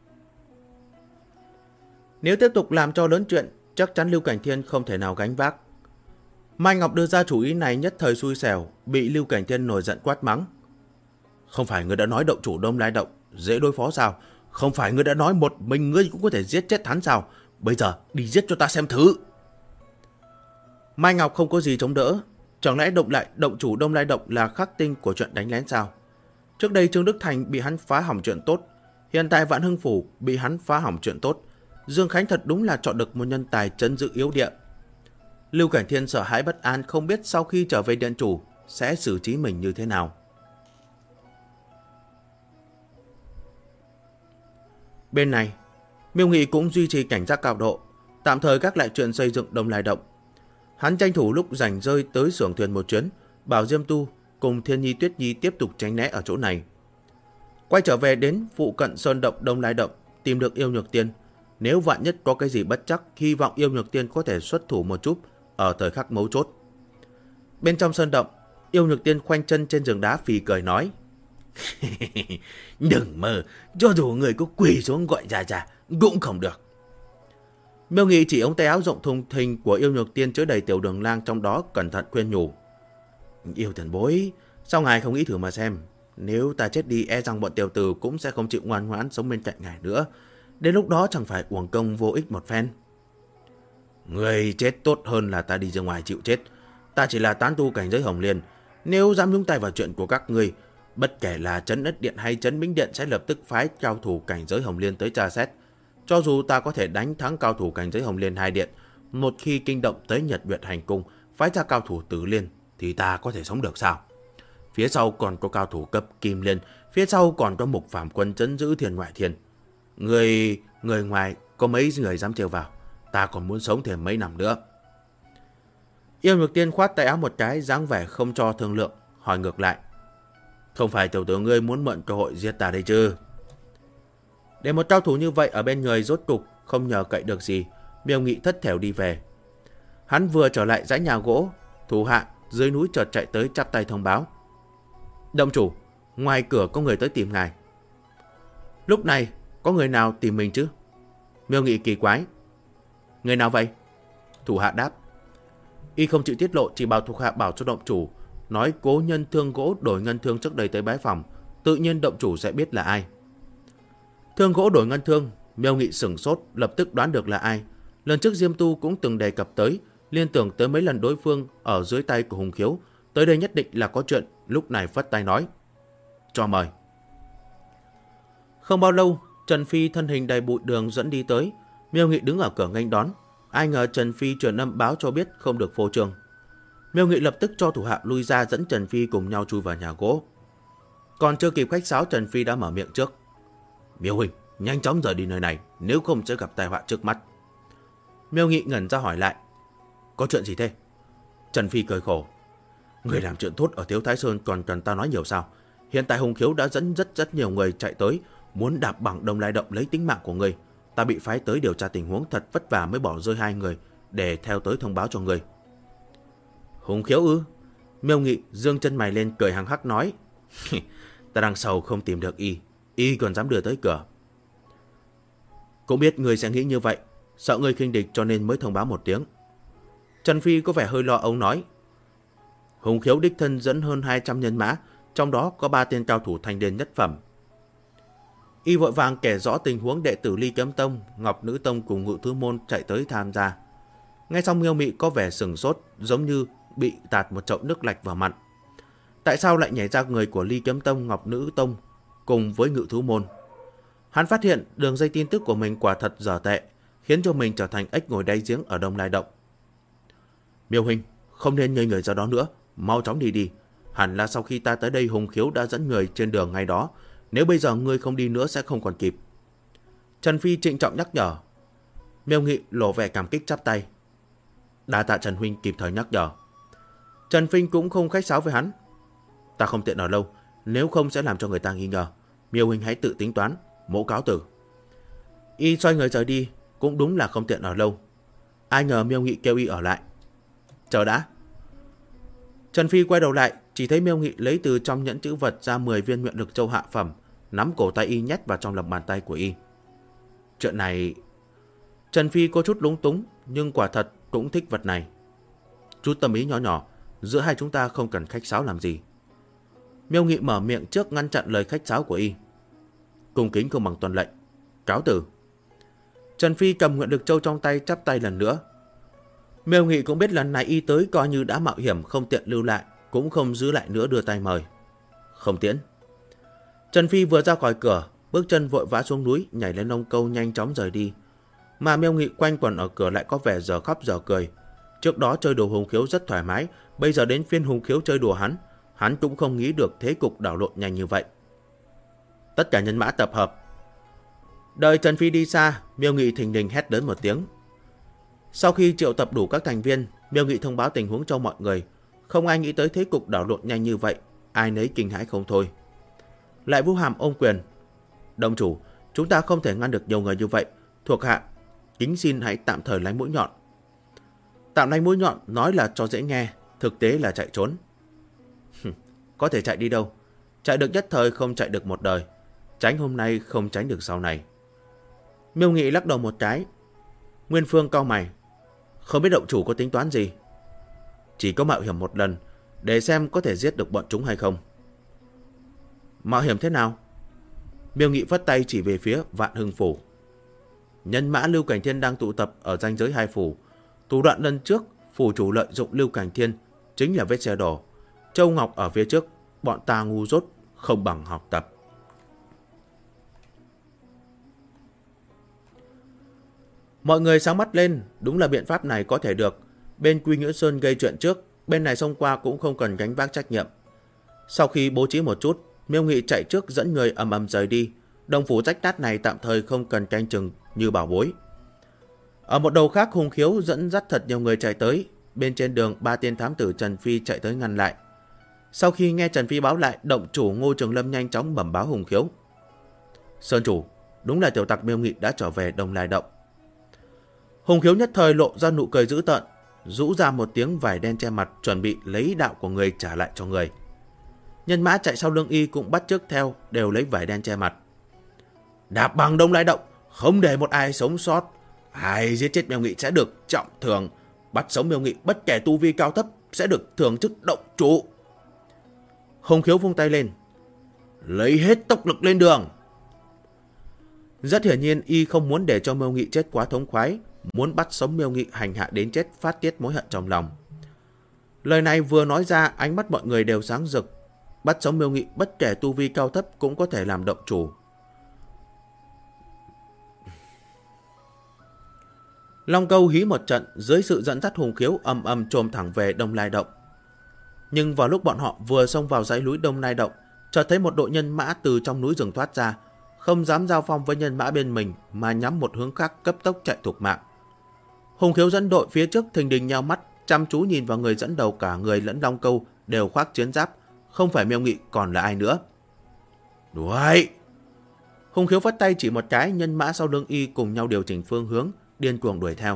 Nếu tiếp tục làm cho lớn chuyện, chắc chắn Lưu Cảnh Thiên không thể nào gánh vác. Mai Ngọc đưa ra chủ ý này nhất thời xui xẻo, bị Lưu Cảnh Thiên nổi giận quát mắng. Không phải ngươi đã nói động chủ Đông Lai Động dễ đối phó sao? Không phải ngươi đã nói một mình ngươi cũng có thể giết chết hắn sao? Bây giờ đi giết cho ta xem thử. Mai Ngọc không có gì chống đỡ. Chẳng lẽ động chủ Đông Lai Động là khắc tinh của chuyện đánh lén sao? Trước đây Trương Đức Thành bị hắn phá hỏng chuyện tốt, hiện tại Vạn Hưng Phủ bị hắn phá hỏng chuyện tốt. Dương Khánh thật đúng là chọn được một nhân tài trấn giữ yếu địa. Lưu Cảnh Thiên sợ hãi bất an, không biết sau khi trở về điện chủ sẽ xử trí mình như thế nào. Bên này, Miêu Nghị cũng duy trì cảnh giác cao độ, tạm thời gác lại chuyện xây dựng Đông Lai Động. Hắn tranh thủ lúc rảnh rơi tới xưởng thuyền một chuyến, bảo Diêm Tu cùng Thiên Nhi Tuyết Nhi tiếp tục tránh né ở chỗ này. Quay trở về đến phụ cận sơn động Đông Lai Động, tìm được Yêu Nhược Tiên. Nếu vạn nhất có cái gì bất chắc, hy vọng Yêu Nhược Tiên có thể xuất thủ một chút ở thời khắc mấu chốt. Bên trong sơn động, Yêu Nhược Tiên khoanh chân trên giường đá phì cười nói. Đừng mơ, cho dù người có quỳ xuống gọi già cũng không được. Miêu Nghị chỉ ống tay áo rộng thùng thình của Yêu Nhược Tiên chứa đầy tiểu đường lang trong đó, cẩn thận khuyên nhủ. Yêu thần bối, sao ngài không nghĩ thử mà xem? Nếu ta chết đi, e rằng bọn tiểu tử cũng sẽ không chịu ngoan ngoãn sống bên cạnh ngài nữa. Đến lúc đó chẳng phải uổng công vô ích một phen. Người chết tốt hơn là ta đi ra ngoài chịu chết. Ta chỉ là tán tu cảnh giới Hồng Liên. Nếu dám nhúng tay vào chuyện của các ngươi, bất kể là trấn Ất Điện hay trấn Bính Điện sẽ lập tức phái cao thủ cảnh giới Hồng Liên tới tra xét. Cho dù ta có thể đánh thắng cao thủ cảnh giới Hồng Liên hai điện, một khi kinh động tới Nhật Nguyệt Hành Cung, phái ra cao thủ Tử Liên, thì ta có thể sống được sao? Phía sau còn có cao thủ cấp Kim Liên, phía sau còn có Mục Phạm Quân trấn giữ Thiên Ngoại Thiên. Người ngoài có mấy người dám trêu vào, ta còn muốn sống thêm mấy năm nữa. Yêu Nhược Tiên khoát tay áo một cái, dáng vẻ không cho thương lượng, hỏi ngược lại. Không phải tiểu tử ngươi muốn mượn cơ hội giết ta đây chứ? Để một cao thủ như vậy ở bên người, rốt cục không nhờ cậy được gì, Miêu Nghị thất thểu đi về. Hắn vừa trở lại dãy nhà gỗ, thủ hạ dưới núi chợt chạy tới chắp tay thông báo. Động chủ, ngoài cửa có người tới tìm ngài. Lúc này có người nào tìm mình chứ? Miêu Nghị kỳ quái. Người nào vậy? Thủ hạ đáp. Y không chịu tiết lộ, chỉ bảo thuộc hạ bảo cho động chủ nói cố nhân Thương Gỗ đổi ngân thương trước đây tới bái phòng, tự nhiên động chủ sẽ biết là ai. Thương Gỗ đổi ngân thương, Miêu Nghị sửng sốt, lập tức đoán được là ai. Lần trước Diêm Tu cũng từng đề cập tới, liên tưởng tới mấy lần đối phương ở dưới tay của Hùng Khiếu, tới đây nhất định là có chuyện, lúc này phất tay nói. Cho mời. Không bao lâu, Trần Phi thân hình đầy bụi đường dẫn đi tới, Miêu Nghị đứng ở cửa nghênh đón. Ai ngờ Trần Phi truyền âm báo cho biết không được phô trương. Miêu Nghị lập tức cho thủ hạ lui ra, dẫn Trần Phi cùng nhau chui vào nhà gỗ. Còn chưa kịp khách sáo, Trần Phi đã mở miệng trước. Miêu huynh, nhanh chóng rời đi nơi này, nếu không sẽ gặp tai họa trước mắt. Miêu Nghị ngẩn ra hỏi lại. Có chuyện gì thế? Trần Phi cười khổ. Người làm chuyện tốt ở Thiếu Thái Sơn còn cần ta nói nhiều sao? Hiện tại Hùng Khiếu đã dẫn rất nhiều người chạy tới, muốn đạp bằng Đông Lai Động lấy tính mạng của người. Ta bị phái tới điều tra tình huống, thật vất vả mới bỏ rơi hai người để theo tới thông báo cho người. Hùng Khiếu ư? Miêu Nghị dương chân mày lên cười hằng hắc nói. Ta đang sầu không tìm được y còn dám đưa tới cửa. Cũng biết người sẽ nghĩ như vậy, sợ người khinh địch cho nên mới thông báo một tiếng. Trần Phi có vẻ hơi lo âu nói. Hùng Khiếu đích thân dẫn hơn 200 nhân mã, trong đó có 3 tên cao thủ thanh niên nhất phẩm. Y vội vàng kể rõ tình huống đệ tử Ly Kiếm Tông, Ngọc Nữ Tông cùng Ngự Thư Môn chạy tới tham gia. Nghe xong Miêu Mị có vẻ sừng sốt, giống như bị tạt một chậu nước lạnh vào mặt. Tại sao lại nhảy ra người của Ly Kiếm Tông, Ngọc Nữ Tông cùng với Ngự Thú Môn? Hắn phát hiện đường dây tin tức của mình quả thật dở tệ, khiến cho mình trở thành ếch ngồi đáy giếng ở Đông Lai Động. Miêu huynh, không nên nhơi người ra đó nữa, mau chóng đi đi. Hẳn là sau khi ta tới đây Hùng Khiếu đã dẫn người trên đường ngay đó. Nếu bây giờ ngươi không đi nữa sẽ không còn kịp. Trần Phi trịnh trọng nhắc nhở. Miêu Nghị lộ vẻ cảm kích chắp tay. Đa tạ Trần huynh kịp thời nhắc nhở. Trần Phi cũng không khách sáo với hắn. Ta không tiện ở lâu, nếu không sẽ làm cho người ta nghi ngờ. Miêu huynh hãy tự tính toán, mỗ cáo tử. Y xoay người rời đi, cũng đúng là không tiện ở lâu. Ai ngờ Miêu Nghị kêu y ở lại. Chờ đã. Trần Phi quay đầu lại, chỉ thấy Miêu Nghị lấy từ trong nhẫn chữ vật ra 10 viên nguyện lực châu hạ phẩm, nắm cổ tay y nhét vào trong lòng bàn tay của y. Chuyện này... Trần Phi có chút lúng túng, nhưng quả thật cũng thích vật này. Chút tâm ý nhỏ nhỏ, giữa hai chúng ta không cần khách sáo làm gì. Miêu Nghị mở miệng trước ngăn chặn lời khách sáo của y. Cung kính không bằng tuân lệnh. Cáo tử. Trần Phi cầm nguyện lực châu trong tay chắp tay lần nữa. Miêu Nghị cũng biết lần này y tới coi như đã mạo hiểm không tiện lưu lại, cũng không giữ lại nữa đưa tay mời. Không tiễn. Trần Phi vừa ra khỏi cửa, bước chân vội vã xuống núi, nhảy lên lông câu nhanh chóng rời đi. Mà Miêu Nghị quanh quẩn ở cửa lại có vẻ giờ khóc giờ cười. Trước đó chơi đùa Hùng Khiếu rất thoải mái, bây giờ đến phiên Hùng Khiếu chơi đùa hắn cũng không nghĩ được thế cục đảo lộn nhanh như vậy. Tất cả nhân mã tập hợp. Đợi Trần Phi đi xa, Miêu Nghị thình lình hét lớn một tiếng. Sau khi triệu tập đủ các thành viên, Miêu Nghị thông báo tình huống cho mọi người. Không ai nghĩ tới thế cục đảo lộn nhanh như vậy, ai nấy kinh hãi không thôi. Lại Vũ Hàm ôm quyền. Đồng chủ, chúng ta không thể ngăn được nhiều người như vậy. Thuộc hạ, kính xin hãy tạm thời lánh mũi nhọn. Tạm lánh mũi nhọn nói là cho dễ nghe, thực tế là chạy trốn. Có thể chạy đi đâu? Chạy được nhất thời không chạy được một đời. Tránh hôm nay không tránh được sau này. Miêu Nghị lắc đầu một cái. Nguyên Phương cau mày. Không biết động chủ có tính toán gì? Chỉ có mạo hiểm một lần, để xem có thể giết được bọn chúng hay không. Mạo hiểm thế nào? Miêu Nghị phất tay chỉ về phía Vạn Hưng Phủ. Nhân mã Lưu Cảnh Thiên đang tụ tập ở ranh giới hai phủ. Thủ đoạn lần trước, phủ chủ lợi dụng Lưu Cảnh Thiên chính là vết xe đổ. Châu Ngọc ở phía trước, bọn ta ngu dốt, không bằng học tập. Mọi người sáng mắt lên, đúng là biện pháp này có thể được. Bên Quy Nhữ Sơn gây chuyện trước, bên này xông qua cũng không cần gánh vác trách nhiệm. Sau khi bố trí một chút, Miêu Nghị chạy trước dẫn người ầm ầm rời đi. Đồng phủ rách nát này tạm thời không cần canh chừng như bảo bối. Ở một đầu khác, Hùng Khiếu dẫn dắt thật nhiều người chạy tới. Bên trên đường, 3 tên thám tử Trần Phi chạy tới ngăn lại. Sau khi nghe Trần Phi báo lại, động chủ Ngô Trường Lâm nhanh chóng bẩm báo Hùng Khiếu. Sơn chủ, đúng là tiểu tặc Miêu Nghị đã trở về Đông Lai Động. Hùng Khiếu nhất thời lộ ra nụ cười dữ tợn, rũ ra một tiếng vải đen che mặt, chuẩn bị lấy đạo của người trả lại cho người. Nhân mã chạy sau lưng y cũng bắt chước theo, đều lấy vải đen che mặt. Đạp bằng Đông Lai Động, không để một ai sống sót. Ai giết chết Miêu Nghị sẽ được trọng thưởng. Bắt sống Miêu Nghị bất kể tu vi cao thấp sẽ được thưởng chức động chủ. Hùng Khiếu vung tay lên. Lấy hết tốc lực lên đường. Rất hiển nhiên y không muốn để cho Miêu Nghị chết quá thống khoái, muốn bắt sống Miêu Nghị hành hạ đến chết, phát tiết mối hận trong lòng. Lời này vừa nói ra, ánh mắt mọi người đều sáng rực. Bắt sống Miêu Nghị bất kể tu vi cao thấp cũng có thể làm động chủ. Long Câu hí một trận, dưới sự dẫn dắt Hùng Khiếu ầm ầm chồm thẳng về Đông Lai Động. Nhưng vào lúc bọn họ vừa xông vào dãy núi Đông Lai Động, chợt thấy một đội nhân mã từ trong núi rừng thoát ra, không dám giao phong với nhân mã bên mình mà nhắm một hướng khác cấp tốc chạy thục mạng. Hùng Khiếu dẫn đội phía trước thình lình nheo mắt, chăm chú nhìn vào người dẫn đầu, cả người lẫn Long Câu đều khoác chiến giáp, không phải Miêu Nghị còn là ai nữa. Đuổi! Hùng Khiếu vất tay chỉ một cái, nhân mã sau lưng y cùng nhau điều chỉnh phương hướng, điên cuồng đuổi theo.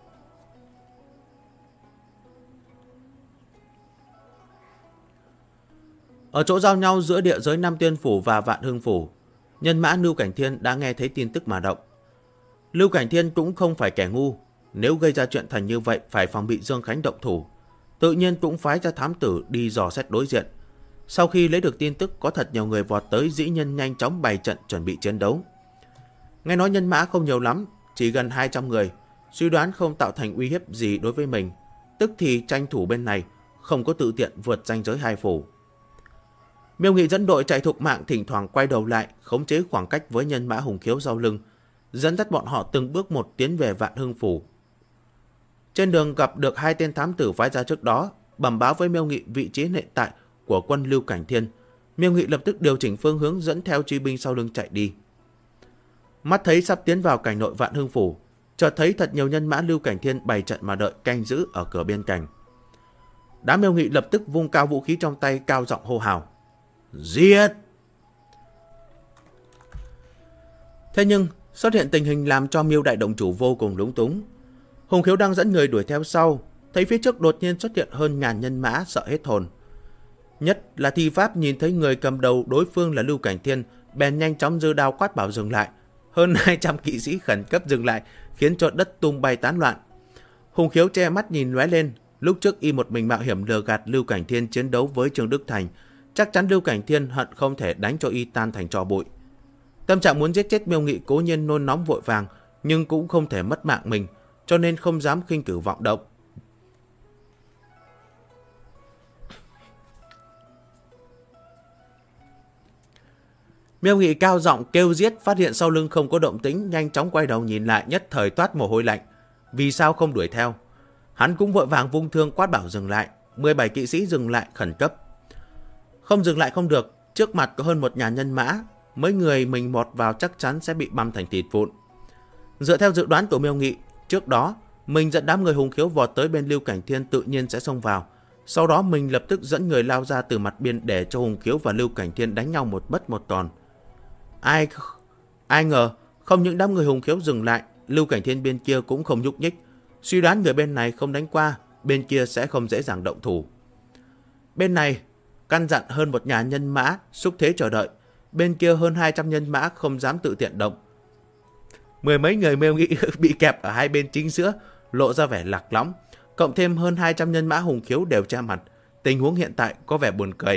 Ở chỗ giao nhau giữa địa giới Nam Tiên Phủ và Vạn Hưng Phủ, nhân mã Lưu Cảnh Thiên đã nghe thấy tin tức mà động. Lưu Cảnh Thiên cũng không phải kẻ ngu, nếu gây ra chuyện thành như vậy phải phòng bị Dương Khánh động thủ, tự nhiên cũng phái ra thám tử đi dò xét đối diện. Sau khi lấy được tin tức có thật nhiều người vọt tới, dĩ nhân nhanh chóng bày trận chuẩn bị chiến đấu. Nghe nói nhân mã không nhiều lắm, chỉ gần 200 người, suy đoán không tạo thành uy hiếp gì đối với mình, tức thì tranh thủ bên này, không có tự tiện vượt ranh giới hai phủ. Miêu Nghị dẫn đội chạy thục mạng, thỉnh thoảng quay đầu lại, khống chế khoảng cách với nhân mã Hùng Khiếu sau lưng, dẫn dắt bọn họ từng bước một tiến về Vạn Hưng Phủ. Trên đường gặp được 2 tên thám tử phái ra trước đó, bẩm báo với Miêu Nghị vị trí hiện tại của quân Lưu Cảnh Thiên, Miêu Nghị lập tức điều chỉnh phương hướng dẫn theo truy binh sau lưng chạy đi. Mắt thấy sắp tiến vào cảnh nội Vạn Hưng Phủ, chợt thấy thật nhiều nhân mã Lưu Cảnh Thiên bày trận mà đợi canh giữ ở cửa biên cảnh. Đám Miêu Nghị lập tức vung cao vũ khí trong tay, cao giọng hô hào: giết! Thế nhưng xuất hiện tình hình làm cho Miêu đại động chủ vô cùng lúng túng. Hùng Khiếu đang dẫn người đuổi theo sau, thấy phía trước đột nhiên xuất hiện hơn ngàn nhân mã, sợ hết hồn. Nhất là Thi Pháp nhìn thấy người cầm đầu đối phương là Lưu Cảnh Thiên, bèn nhanh chóng giơ đao quát bảo dừng lại. Hơn 200 kỵ sĩ khẩn cấp dừng lại, khiến cho đất tung bay tán loạn. Hùng Khiếu che mắt nhìn lóe lên, lúc trước y một mình mạo hiểm lừa gạt Lưu Cảnh Thiên chiến đấu với Trương Đức Thành, chắc chắn Lưu Cảnh Thiên hận không thể đánh cho y tan thành tro bụi. Tâm trạng muốn giết chết Miêu Nghị cố nhiên nôn nóng vội vàng, nhưng cũng không thể mất mạng mình, cho nên không dám khinh cử vọng động. Miêu Nghị cao giọng kêu giết, phát hiện sau lưng không có động tĩnh, nhanh chóng quay đầu nhìn lại, nhất thời toát mồ hôi lạnh. Vì sao không đuổi theo? Hắn cũng vội vàng vung thương quát bảo dừng lại. 17 kỵ sĩ dừng lại khẩn cấp. Không dừng lại không được, trước mặt có hơn 1.000 nhân mã, mấy người mình mọt vào chắc chắn sẽ bị băm thành thịt vụn. Dựa theo dự đoán của Miêu Nghị, trước đó mình dẫn đám người Hùng Khiếu vọt tới bên Lưu Cảnh Thiên tự nhiên sẽ xông vào. Sau đó mình lập tức dẫn người lao ra từ mặt biên để cho Hùng Khiếu và Lưu Cảnh Thiên đánh nhau một mất một còn. Ai ngờ không những đám người Hùng Khiếu dừng lại, Lưu Cảnh Thiên bên kia cũng không nhúc nhích. Suy đoán người bên này không đánh qua, bên kia sẽ không dễ dàng động thủ. Bên này căn dặn hơn 1.000 nhân mã xúc thế chờ đợi, bên kia hơn 200 nhân mã không dám tự tiện động. Mười mấy người Miêu Nghị bị kẹp ở hai bên chính giữa, lộ ra vẻ lạc lõng, cộng thêm hơn 200 nhân mã Hùng Khiếu đều che mặt, tình huống hiện tại có vẻ buồn cười.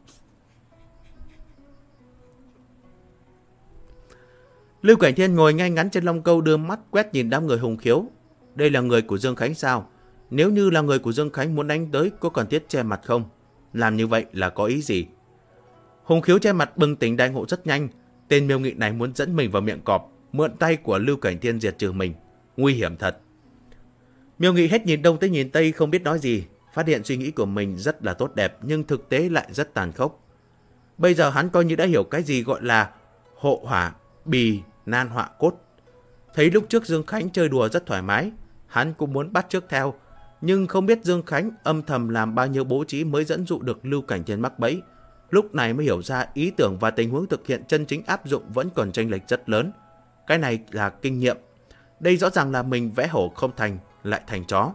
Lưu Cảnh Thiên ngồi ngay ngắn trên lông câu, đưa mắt quét nhìn đám người Hùng Khiếu. Đây là người của Dương Khánh sao? Nếu như là người của Dương Khánh muốn đánh tới, có cần thiết che mặt không? Làm như vậy là có ý gì? Hùng Khiếu che mặt bừng tỉnh đại ngộ rất nhanh. Tên Miêu Nghị này muốn dẫn mình vào miệng cọp, mượn tay của Lưu Cảnh Thiên diệt trừ mình. Nguy hiểm thật. Miêu Nghị hết nhìn đông tới nhìn tây không biết nói gì. Phát hiện suy nghĩ của mình rất là tốt đẹp, nhưng thực tế lại rất tàn khốc. Bây giờ hắn coi như đã hiểu cái gì gọi là hộ hỏa, bì, nan họa cốt. Thấy lúc trước Dương Khánh chơi đùa rất thoải mái, hắn cũng muốn bắt chước theo. Nhưng không biết Dương Khánh âm thầm làm bao nhiêu bố trí mới dẫn dụ được Lưu Cảnh Thiên mắc bẫy. Lúc này mới hiểu ra ý tưởng và tình huống thực hiện chân chính áp dụng vẫn còn chênh lệch rất lớn. Cái này là kinh nghiệm. Đây rõ ràng là mình vẽ hổ không thành, lại thành chó.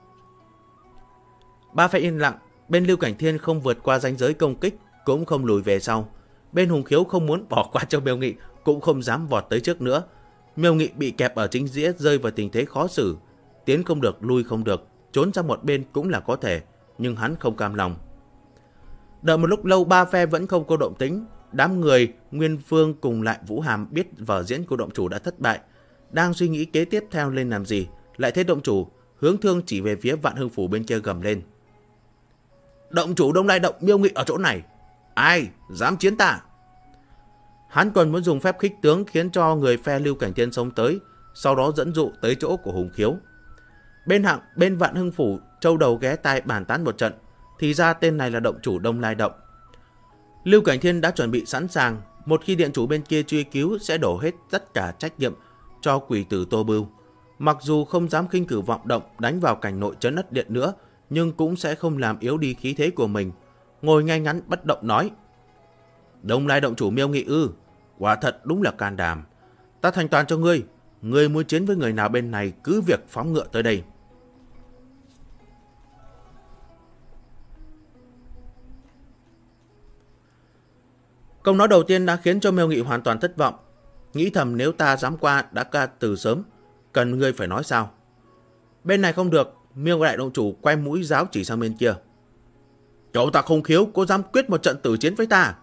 Ba phe yên lặng, bên Lưu Cảnh Thiên không vượt qua ranh giới công kích, cũng không lùi về sau. Bên Hùng Khiếu không muốn bỏ qua cho Miêu Nghị, cũng không dám vọt tới trước nữa. Miêu Nghị bị kẹp ở chính giữa, rơi vào tình thế khó xử. Tiến không được, lui không được, trốn sang một bên cũng là có thể, nhưng hắn không cam lòng. Đợi một lúc lâu ba phe vẫn không có động tĩnh. Đám người Nguyên Phương cùng lại Vũ Hàm biết vở diễn của động chủ đã thất bại, đang suy nghĩ kế tiếp theo lên làm gì, lại thấy động chủ hướng thương chỉ về phía Vạn Hưng Phủ bên kia gầm lên: động chủ Đông Lai Động Miêu Nghị ở chỗ này, ai dám chiến ta? Hắn còn muốn dùng phép khích tướng khiến cho người phe Lưu Cảnh Thiên sống tới, sau đó dẫn dụ tới chỗ của Hùng Khiếu. Bên Vạn Hưng Phủ châu đầu ghé tai bàn tán một trận, thì ra tên này là động chủ Đông Lai Động. Lưu Cảnh Thiên đã chuẩn bị sẵn sàng, một khi điện chủ bên kia truy cứu sẽ đổ hết tất cả trách nhiệm cho quỷ tử Tô Bưu. Mặc dù không dám khinh cử vọng động đánh vào cảnh nội trấn ất điện nữa, nhưng cũng sẽ không làm yếu đi khí thế của mình. Ngồi ngay ngắn bất động nói: Đông Lai động chủ Miêu Nghị ư? Quả thật đúng là can đảm. Ta thành toàn cho ngươi. Ngươi muốn chiến với người nào bên này cứ việc phóng ngựa tới đây. Câu nói đầu tiên đã khiến cho Miêu Nghị hoàn toàn thất vọng. Nghĩ thầm nếu ta dám qua đã ca từ sớm, cần ngươi phải nói sao? Bên này không được, Miêu đại động chủ quay mũi giáo chỉ sang bên kia. Cậu ta Hùng Khiếu có dám quyết một trận tử chiến với ta?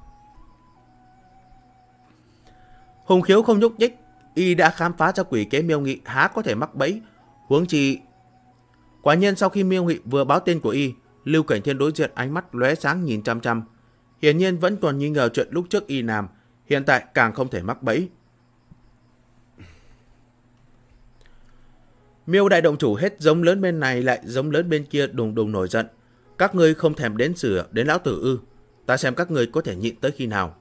Hùng Khiếu không nhúc nhích, y đã khám phá ra quỷ kế Miêu Nghị há có thể mắc bẫy, huống chi. Quả nhiên sau khi Miêu Nghị vừa báo tên của y, Lưu Cảnh Thiên đối diện ánh mắt lóe sáng nhìn chăm chăm. Hiển nhiên vẫn còn nghi ngờ chuyện lúc trước y làm, hiện tại càng không thể mắc bẫy. Miêu đại động chủ hết giống lớn bên này lại giống lớn bên kia đùng đùng nổi giận. Các ngươi không thèm đến sửa đến lão tử ư? Ta xem các ngươi có thể nhịn tới khi nào.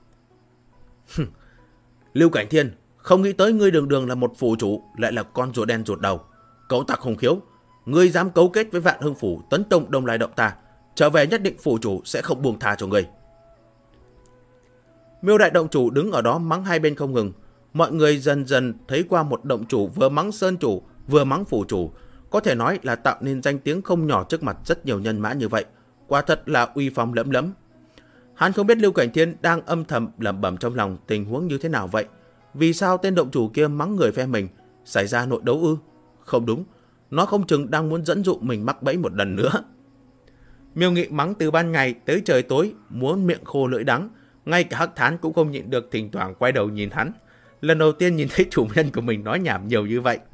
Lưu Cảnh Thiên, không nghĩ tới ngươi đường đường là một phủ chủ, lại là con rùa đen ruột đầu. Cẩu tặc Hùng Khiếu, ngươi dám cấu kết với Vạn Hưng phủ tấn công Đông Lai động ta, trở về nhất định phủ chủ sẽ không buông tha cho ngươi. Miêu đại động chủ đứng ở đó mắng hai bên không ngừng. Mọi người dần dần thấy qua một động chủ vừa mắng sơn chủ vừa mắng phủ chủ, có thể nói là tạo nên danh tiếng không nhỏ trước mặt rất nhiều nhân mã như vậy. Quả thật là uy phong lẫm lẫm. Hắn không biết Lưu Cảnh Thiên đang âm thầm lẩm bẩm trong lòng tình huống như thế nào vậy. Vì sao tên động chủ kia mắng người phe mình? Xảy ra nội đấu ư? Không đúng, nó không chừng đang muốn dẫn dụ mình mắc bẫy một lần nữa. Miêu Nghị mắng từ ban ngày tới trời tối, muốn miệng khô lưỡi đắng. Ngay cả Hắc Thán cũng không nhịn được, thỉnh thoảng quay đầu nhìn hắn. Lần đầu tiên nhìn thấy chủ nhân của mình nói nhảm nhiều như vậy.